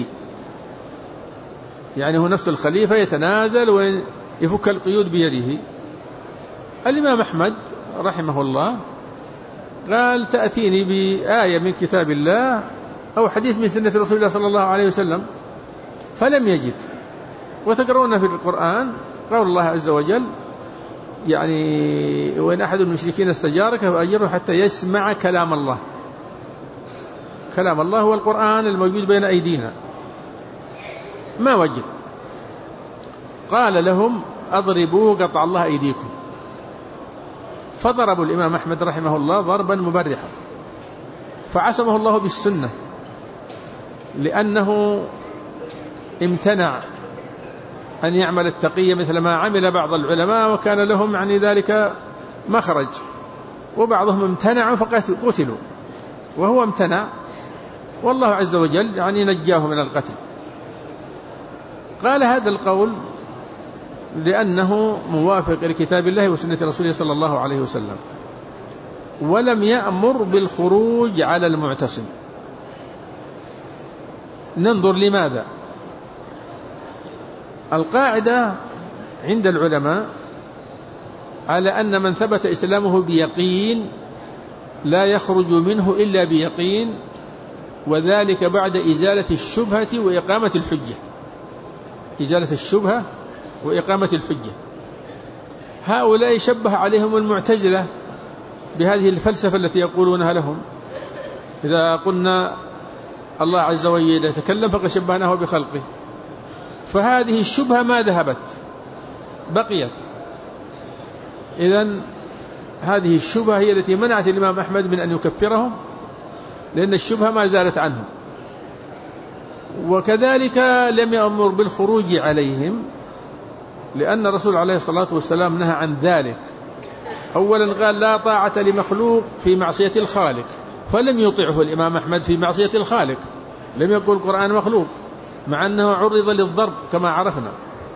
يعني هو نفس الخليفة يتنازل ويفك القيود بيده. الإمام أحمد رحمه الله قال تأتيني بآية من كتاب الله أو حديث من سنة رسول الله صلى الله عليه وسلم، فلم يجد. وتقرؤون في القرآن قول الله عز وجل يعني وإن أحد المشركين استجارك فأجره حتى يسمع كلام الله. كلام الله هو القرآن الموجود بين أيدينا. ما وجد. قال لهم أضربوه قطع الله أيديكم. فضربوا الإمام أحمد رحمه الله ضربا مبرحا، فعصمه الله بالسنة، لأنه امتنع أن يعمل التقية مثل ما عمل بعض العلماء، وكان لهم يعني ذلك مخرج، وبعضهم امتنعوا فقتلوا، وهو امتنع والله عز وجل يعني نجاه من القتل. قال هذا القول لأنه موافق لكتاب الله وسنة رسوله صلى الله عليه وسلم، ولم يأمر بالخروج على المعتصم. ننظر لماذا. القاعدة عند العلماء على أن من ثبت إسلامه بيقين لا يخرج منه إلا بيقين، وذلك بعد إزالة الشبهة وإقامة الحجة. إزالة الشبهة وإقامة الحجة. هؤلاء شبه عليهم المعتزلة بهذه الفلسفة التي يقولونها لهم. إذا قلنا الله عز وجل يتكلم فقد شبهناه بخلقه، فهذه الشبهة ما ذهبت، بقيت. إذن هذه الشبهة هي التي منعت الإمام أحمد من أن يكفرهم، لأن الشبهة ما زالت عنهم. وكذلك لم يأمر بالخروج عليهم، لأن الرسول عليه الصلاة والسلام نهى عن ذلك. أولا قال لا طاعة لمخلوق في معصية الخالق، فلم يطعه الإمام أحمد في معصية الخالق، لم يقل القرآن مخلوق مع أنه عرض للضرب كما عرفنا.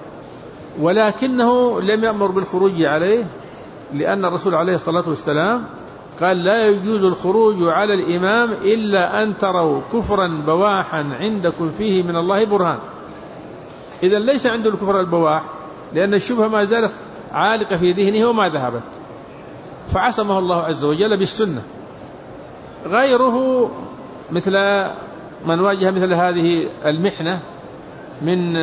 ولكنه لم يأمر بالخروج عليه، لأن الرسول عليه الصلاة والسلام قال لا يجوز الخروج على الإمام إلا أن تروا كفرا بواحا عندكم فيه من الله برهان. إذن ليس عنده الكفر البواح، لأن الشبهة ما زالت عالقة في ذهنه وما ذهبت، فعصمه الله عز وجل بالسنة. غيره مثل من واجه مثل هذه المحنة من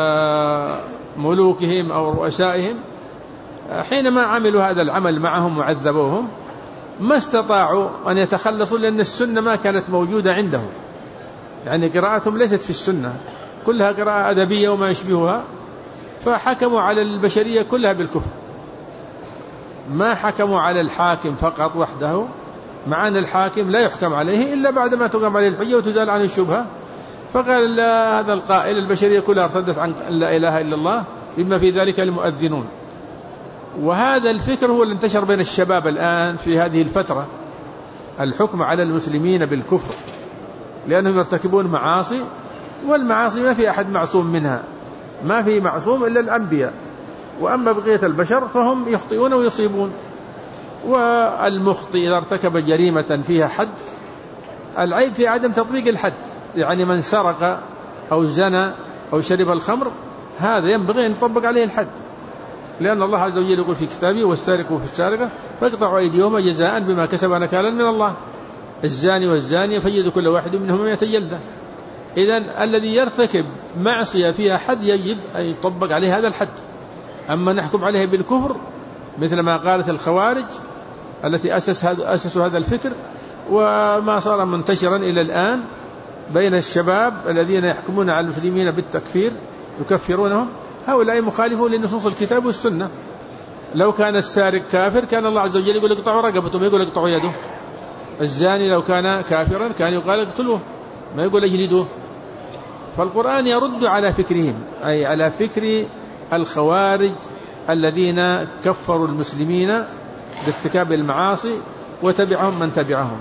ملوكهم أو رؤسائهم حينما عملوا هذا العمل معهم وعذبوهم ما استطاعوا أن يتخلصوا، لأن السنة ما كانت موجودة عندهم، يعني قراءتهم ليست في السنة، كلها قراءة أدبية وما يشبهها، فحكموا على البشرية كلها بالكفر، ما حكموا على الحاكم فقط وحده، مع أن الحاكم لا يحكم عليه إلا بعد ما تقام عليه الحجة وتزال عنه الشبهة. فقال هذا القائل البشرية كلها ارتدت عن لا إله إلا الله بما في ذلك المؤذنون. وهذا الفكر هو اللي انتشر بين الشباب الآن في هذه الفترة، الحكم على المسلمين بالكفر، لأنهم يرتكبون معاصي، والمعاصي ما في أحد معصوم منها، ما في معصوم إلا الأنبياء، وأما بقية البشر فهم يخطئون ويصيبون. والمخطئ إذا ارتكب جريمة فيها حد، العيب في عدم تطبيق الحد، يعني من سرق أو زنى أو شرب الخمر هذا ينبغي أن يطبق عليه الحد، لأن الله عز وجل يقول في كتابه والسارق والسارقة فاقطعوا أيديهما جزاء بما كسبا نكالا من الله، الزاني والزانية فجلدوا كل واحد منهم مئة جلدة. إذن الذي يرتكب معصية فيها حد يجب أن يطبق عليه هذا الحد. أما نحكم عليه بالكفر مثل ما قالت الخوارج التي أسس هذا أسسوا هذا الفكر، وما صار منتشرا إلى الآن بين الشباب الذين يحكمون على المسلمين بالتكفير يكفرونهم، هؤلاء مخالفون لنصوص الكتاب والسنة. لو كان السارق كافر كان الله عز وجل يقول اقطعوا رقبته، ما يقول اقطعوا يده. الزاني لو كان كافرا كان يقال اقتلوه، ما يقول اجلدوه. فالقرآن يرد على فكرهم، أي على فكر الخوارج الذين كفروا المسلمين بارتكاب المعاصي وتبعهم من تبعهم.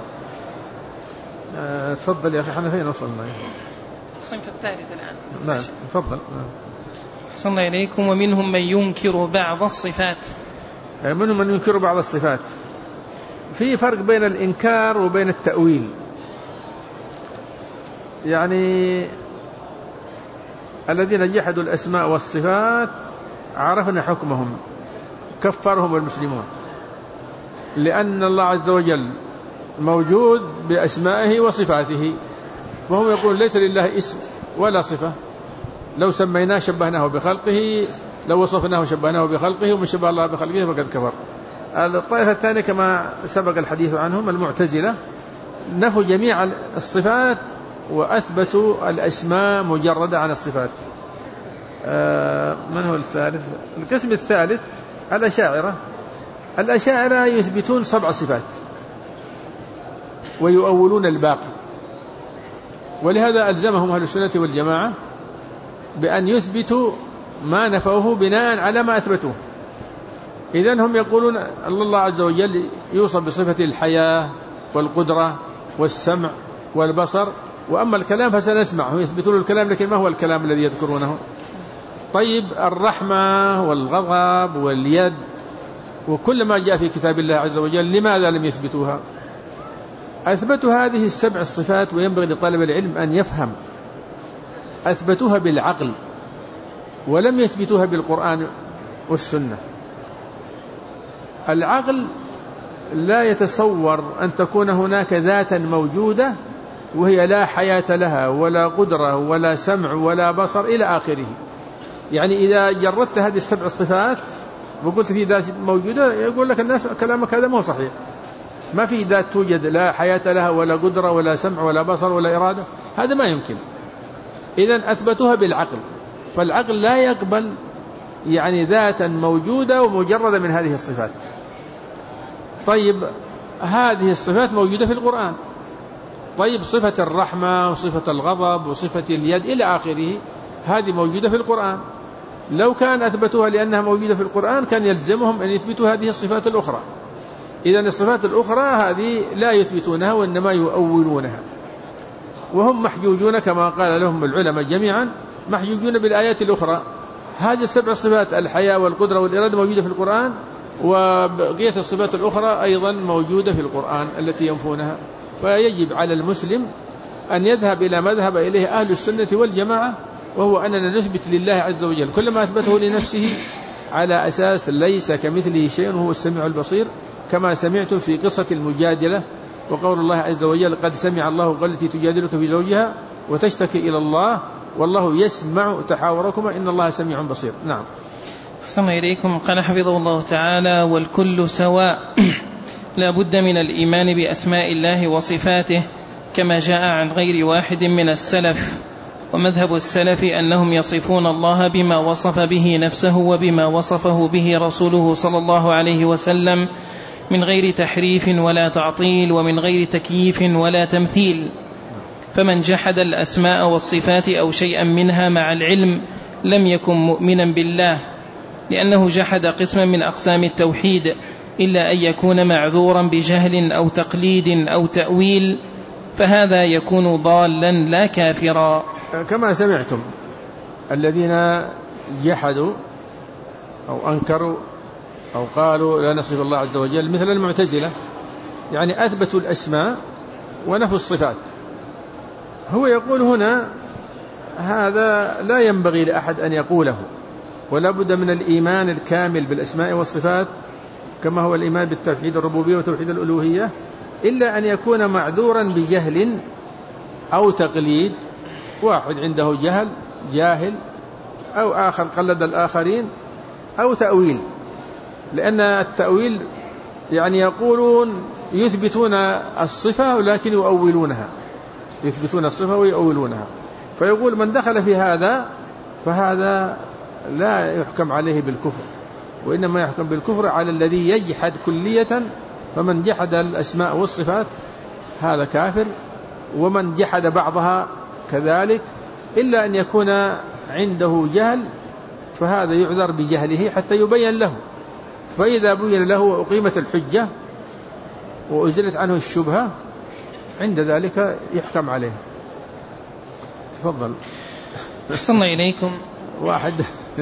أه تفضل يا أخي، احنا فين وصلنا؟ الصنف الثالث الآن. نعم تفضل. أحسن الله إليكم. ومنهم من ينكر بعض الصفات. منهم من ينكر بعض الصفات. في فرق بين الإنكار وبين التأويل. يعني الذين جحدوا الأسماء والصفات عرفنا حكمهم، كفرهم المسلمون، لأن الله عز وجل موجود بأسمائه وصفاته، وهم يقول ليس لله اسم ولا صفة، لو سميناه شبهناه بخلقه، لو وصفناه شبهناه بخلقه، ومن شبه الله بخلقه فقد كفر. الطائفة الثانية كما سبق الحديث عنهم المعتزلة نفوا جميع الصفات وأثبتوا الأسماء مجردة عن الصفات. من هو الثالث؟ القسم الثالث الأشاعرة. الأشاعرة يثبتون سبع صفات ويؤولون الباقي، ولهذا ألزمهم أهل السنة والجماعة بأن يثبتوا ما نفوه بناء على ما أثبتوه. إذن هم يقولون الله عز وجل يوصف بصفة الحياة والقدرة والسمع والبصر، وأما الكلام فسنسمعه، يثبتون الكلام لكن ما هو الكلام الذي يذكرونه؟ طيب الرحمة والغضب واليد وكل ما جاء في كتاب الله عز وجل لماذا لم يثبتوها؟ أثبتوا هذه السبع الصفات، وينبغي لطالب العلم أن يفهم أثبتوها بالعقل ولم يثبتوها بالقرآن والسنة. العقل لا يتصور أن تكون هناك ذاتا موجودة وهي لا حياة لها ولا قدرة ولا سمع ولا بصر إلى آخره. يعني إذا جردت هذه السبع الصفات وقلت في ذات موجودة يقول لك الناس كلامك هذا مو صحيح، ما في ذات توجد لا حياة لها ولا قدرة ولا سمع ولا بصر ولا إرادة، هذا ما يمكن. إذن أثبتوها بالعقل، فالعقل لا يقبل يعني ذاتا موجودة ومجردة من هذه الصفات. طيب هذه الصفات موجودة في القرآن، طيب صفة الرحمة وصفة الغضب وصفة اليد إلى آخره هذه موجودة في القرآن. لو كان أثبتوها لأنها موجودة في القرآن كان يلزمهم أن يثبتوا هذه الصفات الأخرى. إذن الصفات الأخرى هذه لا يثبتونها وإنما يؤولونها، وهم محجوجون كما قال لهم العلماء جميعا، محجوجون بالآيات الأخرى. هذه السبع صفات الحياة والقدرة والإرادة موجودة في القرآن، وبقية الصفات الأخرى أيضا موجودة في القرآن التي ينفونها. فيجب على المسلم أن يذهب إلى مذهب إليه أهل السنة والجماعة، وهو أننا نثبت لله عز وجل كل ما أثبته لنفسه على أساس ليس كمثله شيء وهو السميع البصير، كما سمعتم في قصة المجادلة وقول الله عز وجل قد سمع الله قول التي تجادلك في زوجها وتشتكي إلى الله والله يسمع تحاوركما إن الله سميع بصير. نعم. أحسن إليكم. قال حفظه الله تعالى: والكل سواء لا بد من الإيمان بأسماء الله وصفاته كما جاء عن غير واحد من السلف. ومذهب السلف أنهم يصفون الله بما وصف به نفسه وبما وصفه به رسوله صلى الله عليه وسلم من غير تحريف ولا تعطيل ومن غير تكييف ولا تمثيل. فمن جحد الأسماء والصفات أو شيئا منها مع العلم لم يكن مؤمنا بالله، لأنه جحد قسما من أقسام التوحيد، إلا أن يكون معذورا بجهل أو تقليد أو تأويل، فهذا يكون ضالا لا كافرا. كما سمعتم الذين جحدوا أو أنكروا أو قالوا لا نصف الله عز وجل مثل المعتزلة، يعني أثبتوا الأسماء ونفوا الصفات. هو يقول هنا هذا لا ينبغي لأحد أن يقوله، ولا بد من الإيمان الكامل بالأسماء والصفات كما هو الإيمان بالتوحيد الربوبية وتوحيد الألوهية، إلا أن يكون معذورا بجهل أو تقليد، واحد عنده جهل جاهل أو آخر قلد الآخرين أو تأويل. لأن التأويل يعني يقولون يثبتون الصفة ولكن يؤولونها، يثبتون الصفة ويؤولونها. فيقول من دخل في هذا فهذا لا يحكم عليه بالكفر، وإنما يحكم بالكفر على الذي يجحد كلية. فمن جحد الأسماء والصفات هذا كافر، ومن جحد بعضها كذلك، إلا أن يكون عنده جهل فهذا يعذر بجهله حتى يبين له. فإذا بين له وأقيمت الحجة وأزلت عنه الشبهة عند ذلك يحكم عليه. تفضل. أحسن إليكم. واحد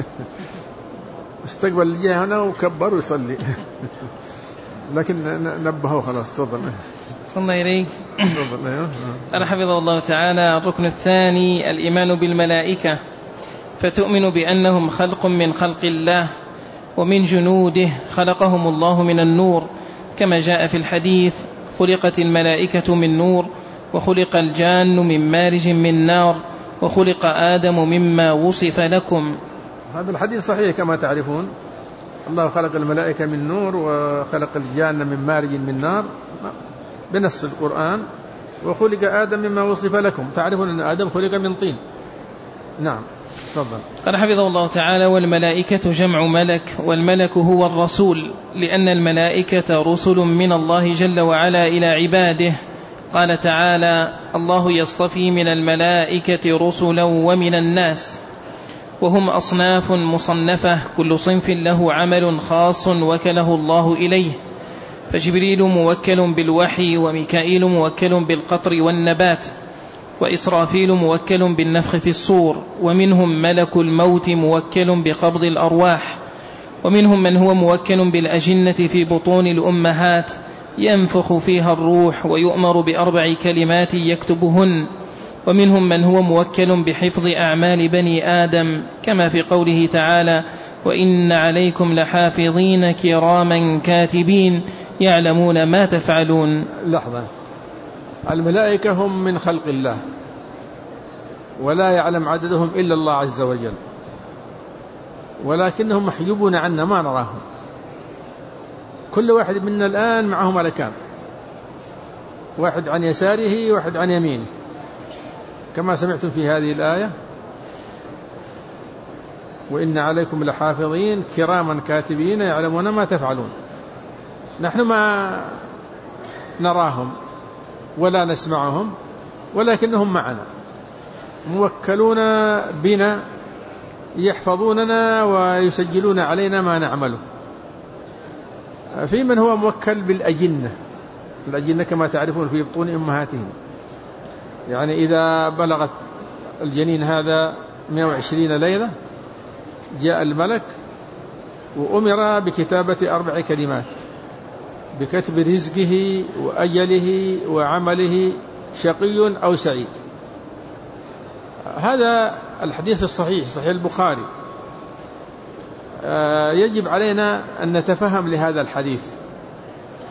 استقبل الجهة هنا وكبر ويصلي لكن نبهه خلاص. تفضل. أحسن إليك. قال حفظه الله تعالى: الركن الثاني الإيمان بالملائكة، فتؤمن بأنهم خلق من خلق الله ومن جنوده، خلقهم الله من النور كما جاء في الحديث: خلقت الملائكة من نور، وخلق الجان من مارج من نار، وخلق آدم مما وصف لكم. هذا الحديث صحيح كما تعرفون. الله خلق الملائكة من نور وخلق الجان من مارج من نار بنص القرآن، وخلق آدم مما وصف لكم. تعرفون أن آدم خلق من طين. نعم. تفضل. قال حفظه الله تعالى: والملائكة جمع ملك، والملك هو الرسول، لأن الملائكة رسل من الله جل وعلا إلى عباده. قال تعالى: الله يصطفي من الملائكة رسلا ومن الناس، وهم أصناف مصنفة، كل صنف له عمل خاص وكله الله إليه. فجبريل موكل بالوحي، وميكائيل موكل بالقطر والنبات، وإسرافيل موكل بالنفخ في الصور، ومنهم ملك الموت موكل بقبض الأرواح، ومنهم من هو موكل بالأجنة في بطون الأمهات ينفخ فيها الروح ويؤمر بأربع كلمات يكتبهن، ومنهم من هو موكل بحفظ أعمال بني آدم كما في قوله تعالى: وإن عليكم لحافظين كراما كاتبين يعلمون ما تفعلون. لحظة، الملائكة هم من خلق الله ولا يعلم عددهم إلا الله عز وجل، ولكنهم محجوبون عنا ما نراهم. كل واحد منا الآن معه ملكان، واحد عن يساره واحد عن يمينه، كما سمعتم في هذه الآية: وإن عليكم لحافظين كراما كاتبين يعلمون ما تفعلون. نحن ما نراهم ولا نسمعهم، ولكنهم معنا موكلون بنا يحفظوننا ويسجلون علينا ما نعمله. في من هو موكل بالأجنة، الأجنة كما تعرفون في بطون أمهاتهم، يعني إذا بلغت الجنين هذا مئة وعشرين ليلة جاء الملك وأمر بكتابة أربع كلمات، بكتب رزقه وأجله وعمله، شقي أو سعيد. هذا الحديث الصحيح صحيح البخاري. يجب علينا أن نتفهم لهذا الحديث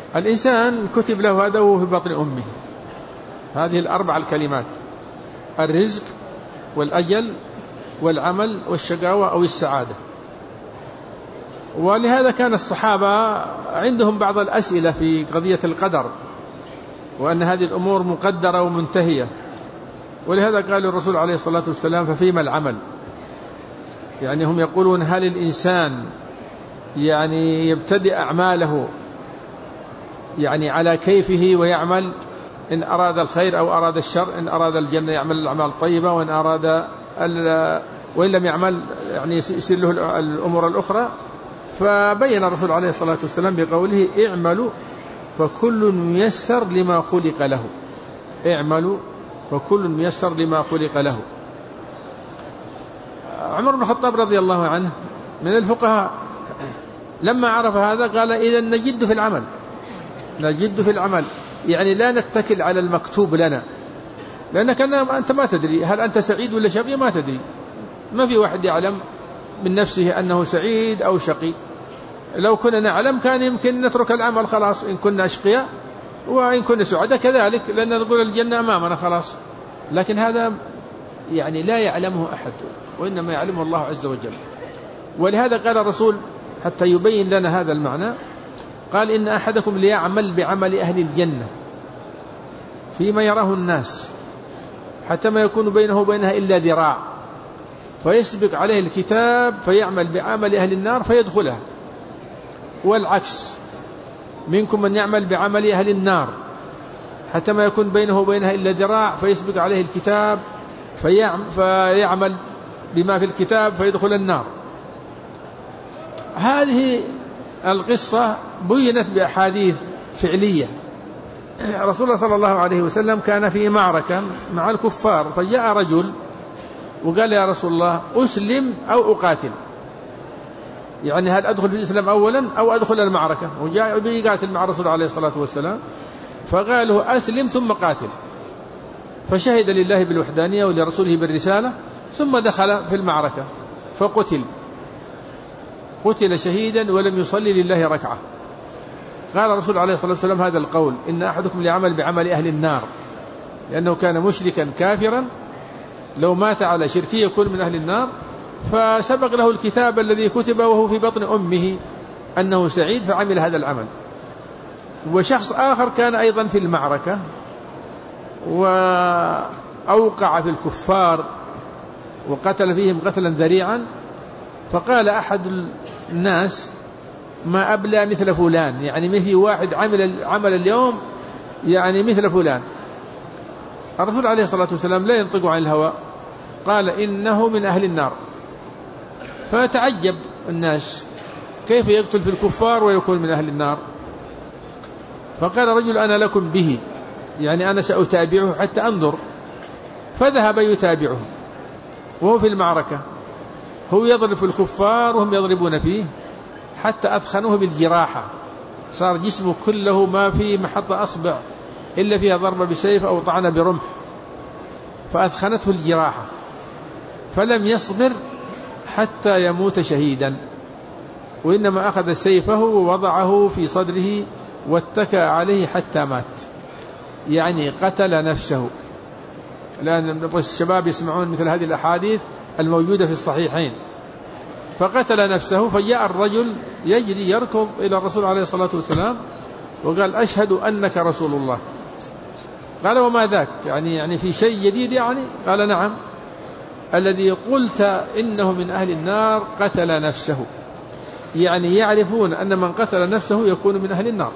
الإنسان كتب له هذا وهو في بطن أمه، هذه الأربع الكلمات: الرزق والأجل والعمل والشقاوة أو السعادة. ولهذا كان الصحابة عندهم بعض الأسئلة في قضية القدر، وأن هذه الأمور مقدرة ومنتهية. ولهذا قال الرسول عليه الصلاة والسلام: ففيما العمل؟ يعني هم يقولون: هل الإنسان يعني يبتدئ أعماله يعني على كيفه ويعمل، إن أراد الخير أو أراد الشر، إن أراد الجنة يعمل الأعمال الطيبة، وإن أراد وإن لم يعمل يعني يصير له الأمور الأخرى. فبين الرسول عليه الصلاة والسلام بقوله: اعملوا فكل ميسر لما خلق له. اعملوا فكل ميسر لما خلق له. عمر بن الخطاب رضي الله عنه من الفقهاء لما عرف هذا قال: إذا نجد في العمل، نجد في العمل، يعني لا نتكل على المكتوب لنا، لأنك أنت ما تدري هل أنت سعيد ولا شقي، ما تدري. ما في واحد يعلم من نفسه أنه سعيد أو شقي. لو كنا نعلم كان يمكن نترك العمل خلاص، إن كنا أشقياء، وإن كنا سعداء كذلك، لأن نقول الجنة أمامنا خلاص. لكن هذا يعني لا يعلمه أحد، وإنما يعلمه الله عز وجل. ولهذا قال الرسول حتى يبين لنا هذا المعنى، قال: إن أحدكم ليعمل بعمل أهل الجنة فيما يراه الناس، حتى ما يكون بينه وبينها إلا ذراع، فيسبق عليه الكتاب فيعمل بعمل أهل النار فيدخلها. والعكس: منكم من يعمل بعمل أهل النار حتى ما يكون بينه وبينها إلا ذراع، فيسبق عليه الكتاب فيعمل بما في الكتاب فيدخل النار. هذه القصة بينت بأحاديث فعلية. رسول الله صلى الله عليه وسلم كان في معركة مع الكفار، فجاء رجل وقال: يا رسول الله، أسلم أو أقاتل؟ يعني هل أدخل في الإسلام أولا أو أدخل المعركة؟ وجاء بيقاتل مع الرسول عليه الصلاة والسلام، فقال له: أسلم ثم قاتل. فشهد لله بالوحدانية ولرسوله بالرسالة، ثم دخل في المعركة فقتل، قتل شهيدا ولم يصلي لله ركعة. قال الرسول عليه الصلاة والسلام هذا القول: إن أحدكم ليعمل بعمل أهل النار، لأنه كان مشركا كافرا، لو مات على شركه يكون من أهل النار. فسبق له الكتاب الذي كتب وهو في بطن أمه أنه سعيد، فعمل هذا العمل. وشخص آخر كان أيضا في المعركة وأوقع في الكفار وقتل فيهم قتلا ذريعا، فقال أحد الناس: ما أبلى مثل فلان، يعني مثل واحد عمل عمل اليوم يعني مثل فلان. الرسول عليه الصلاة والسلام لا ينطق عن الهوى، قال: إنه من أهل النار. فتعجب الناس: كيف يقتل في الكفار ويكون من أهل النار؟ فقال رجل: أنا لكم به، يعني أنا سأتابعه حتى أنظر. فذهب يتابعه وهو في المعركة، هو يضرب في الكفار وهم يضربون فيه، حتى أثخنوه بالجراحة، صار جسمه كله ما في محطة أصبع إلا فيها ضربة بسيف أو طعنة برمح، فأثخنته الجراحة، فلم يصبر حتى يموت شهيدا، وإنما أخذ سيفه ووضعه في صدره واتكى عليه حتى مات، يعني قتل نفسه. لأن الشباب يسمعون مثل هذه الأحاديث الموجودة في الصحيحين. فقتل نفسه، فجاء الرجل يجري يركض إلى الرسول عليه الصلاة والسلام وقال: أشهد أنك رسول الله. قال: وما ذاك؟ يعني يعني في شيء جديد يعني؟ قال: نعم، الذي قلت إنه من أهل النار قتل نفسه، يعني يعرفون أن من قتل نفسه يكون من أهل النار.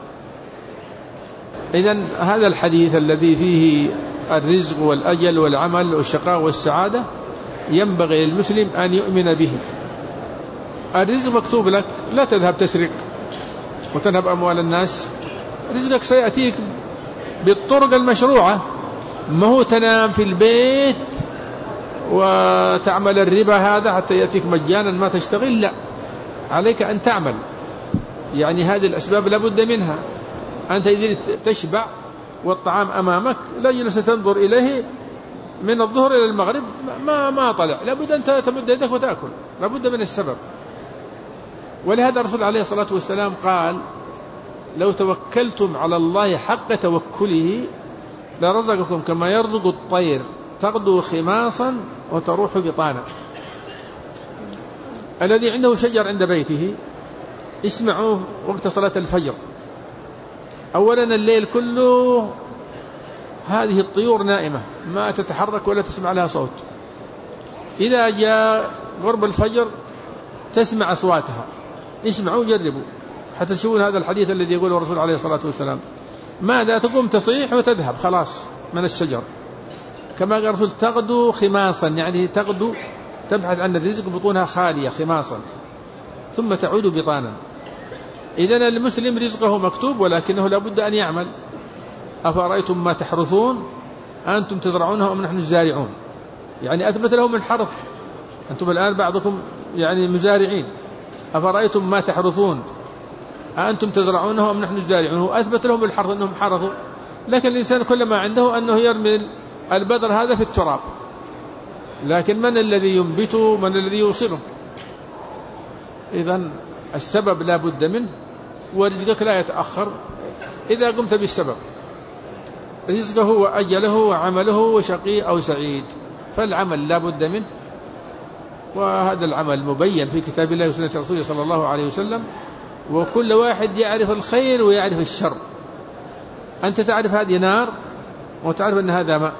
إذن هذا الحديث الذي فيه الرزق والأجل والعمل والشقاء والسعادة ينبغي للمسلم أن يؤمن به. الرزق مكتوب لك، لا تذهب تسرق وتنهب أموال الناس، رزقك سيأتيك بالطرق المشروعة، ما هو تنام في البيت وتعمل الربا هذا حتى يأتيك مجانا ما تشتغل، لا، عليك أن تعمل. يعني هذه الأسباب لابد منها. أنت إذا تشبع والطعام أمامك لا جلس تنظر إليه من الظهر إلى المغرب ما ما طلع، لابد أن تمد يدك وتأكل، لابد من السبب. ولهذا الرسول عليه الصلاة والسلام قال: لو توكلتم على الله حق توكله لرزقكم كما يرزق الطير تغدو خماصا وتروح بطانا. الذي عنده شجر عند بيته اسمعوه وقت صلاة الفجر. أولا الليل كله هذه الطيور نائمة ما تتحرك ولا تسمع لها صوت. إذا جاء قرب الفجر تسمع أصواتها. اسمعوا جربوا حتى تشوفون هذا الحديث الذي يقوله الرسول عليه الصلاة والسلام: ماذا تقوم تصيح وتذهب خلاص من الشجر. كما قال الرسول: تغدو خماصا، يعني تغدو تبحث عن الرزق بطونها خالية خماصا ثم تعود بطانا. إذن المسلم رزقه مكتوب ولكنه لابد أن يعمل. أفرأيتم ما تحرثون أنتم تزرعونه أم نحن الزارعون؟ يعني أثبت لهم الحرث. أنتم الآن بعضكم يعني مزارعين. أفرأيتم ما تحرثون أنتم تزرعونه أم نحن الزارعون؟ أثبت لهم الحرث أنهم حرثوا. لكن الإنسان كل ما عنده أنه يرمي البذر هذا في التراب. لكن من الذي ينبته؟ من الذي يوصله؟ إذن السبب لا بد منه ورزقك لا يتأخر إذا قمت بالسبب. رزقه وأجله وعمله وشقي أو سعيد، فالعمل لا بد منه، وهذا العمل مبين في كتاب الله وسنة رسوله صلى الله عليه وسلم. وكل واحد يعرف الخير ويعرف الشر. أنت تعرف هذه نار وتعرف أن هذا ماء.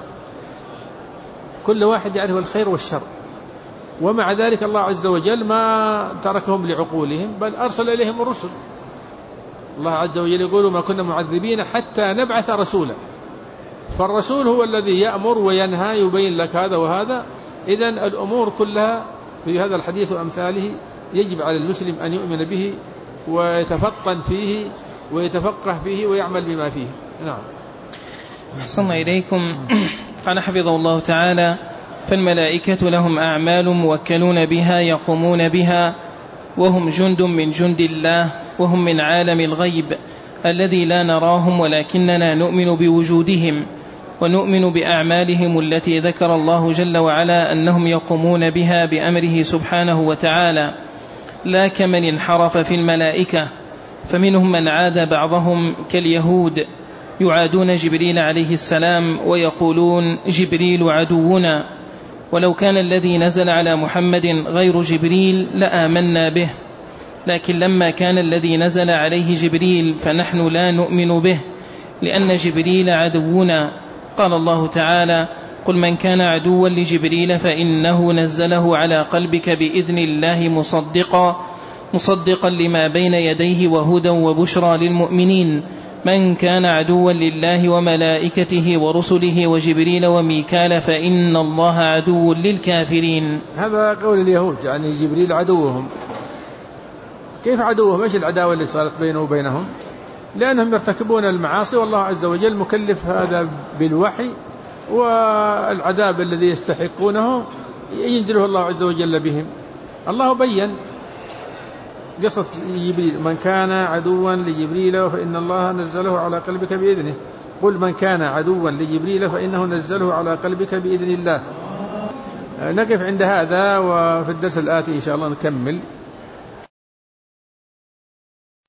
كل واحد يعرف الخير والشر، ومع ذلك الله عز وجل ما تركهم لعقولهم بل أرسل إليهم الرسل. الله عز وجل يقول: ما كنا معذبين حتى نبعث رسولا. فالرسول هو الذي يأمر وينهى يبين لك هذا وهذا. إذن الأمور كلها في هذا الحديث وأمثاله يجب على المسلم أن يؤمن به ويتفطن فيه ويتفقه فيه ويعمل بما فيه. نعم. أحسن إليكم. قال حفظه الله تعالى: فالملائكة لهم أعمال موكلون بها يقومون بها، وهم جند من جند الله، وهم من عالم الغيب الذي لا نراهم ولكننا نؤمن بوجودهم، ونؤمن بأعمالهم التي ذكر الله جل وعلا أنهم يقومون بها بأمره سبحانه وتعالى، لا كمن انحرف في الملائكة. فمنهم من عاد بعضهم كاليهود يعادون جبريل عليه السلام ويقولون: جبريل عدونا، ولو كان الذي نزل على محمد غير جبريل لآمنا به، لكن لما كان الذي نزل عليه جبريل فنحن لا نؤمن به لأن جبريل عدونا. قال الله تعالى: قل من كان عدوا لجبريل فإنه نزله على قلبك بإذن الله مصدقا مصدقا لما بين يديه وهدى وبشرى للمؤمنين. من كان عدوا لله وملائكته ورسله وجبريل وميكال فإن الله عدو للكافرين. هذا قول اليهود، يعني جبريل عدوهم. كيف عدوهم؟ ايش العداوة اللي صارت بينه وبينهم؟ لأنهم يرتكبون المعاصي والله عز وجل مكلف هذا بالوحي، والعذاب الذي يستحقونه ينزله الله عز وجل بهم. الله بين قصة جبريل: من كان عدوا لجبريل فإن الله نزله على قلبك بإذنه. قل من كان عدوا لجبريل فإنه نزله على قلبك بإذن الله. نقف عند هذا، وفي الدرس الآتي إن شاء الله نكمل.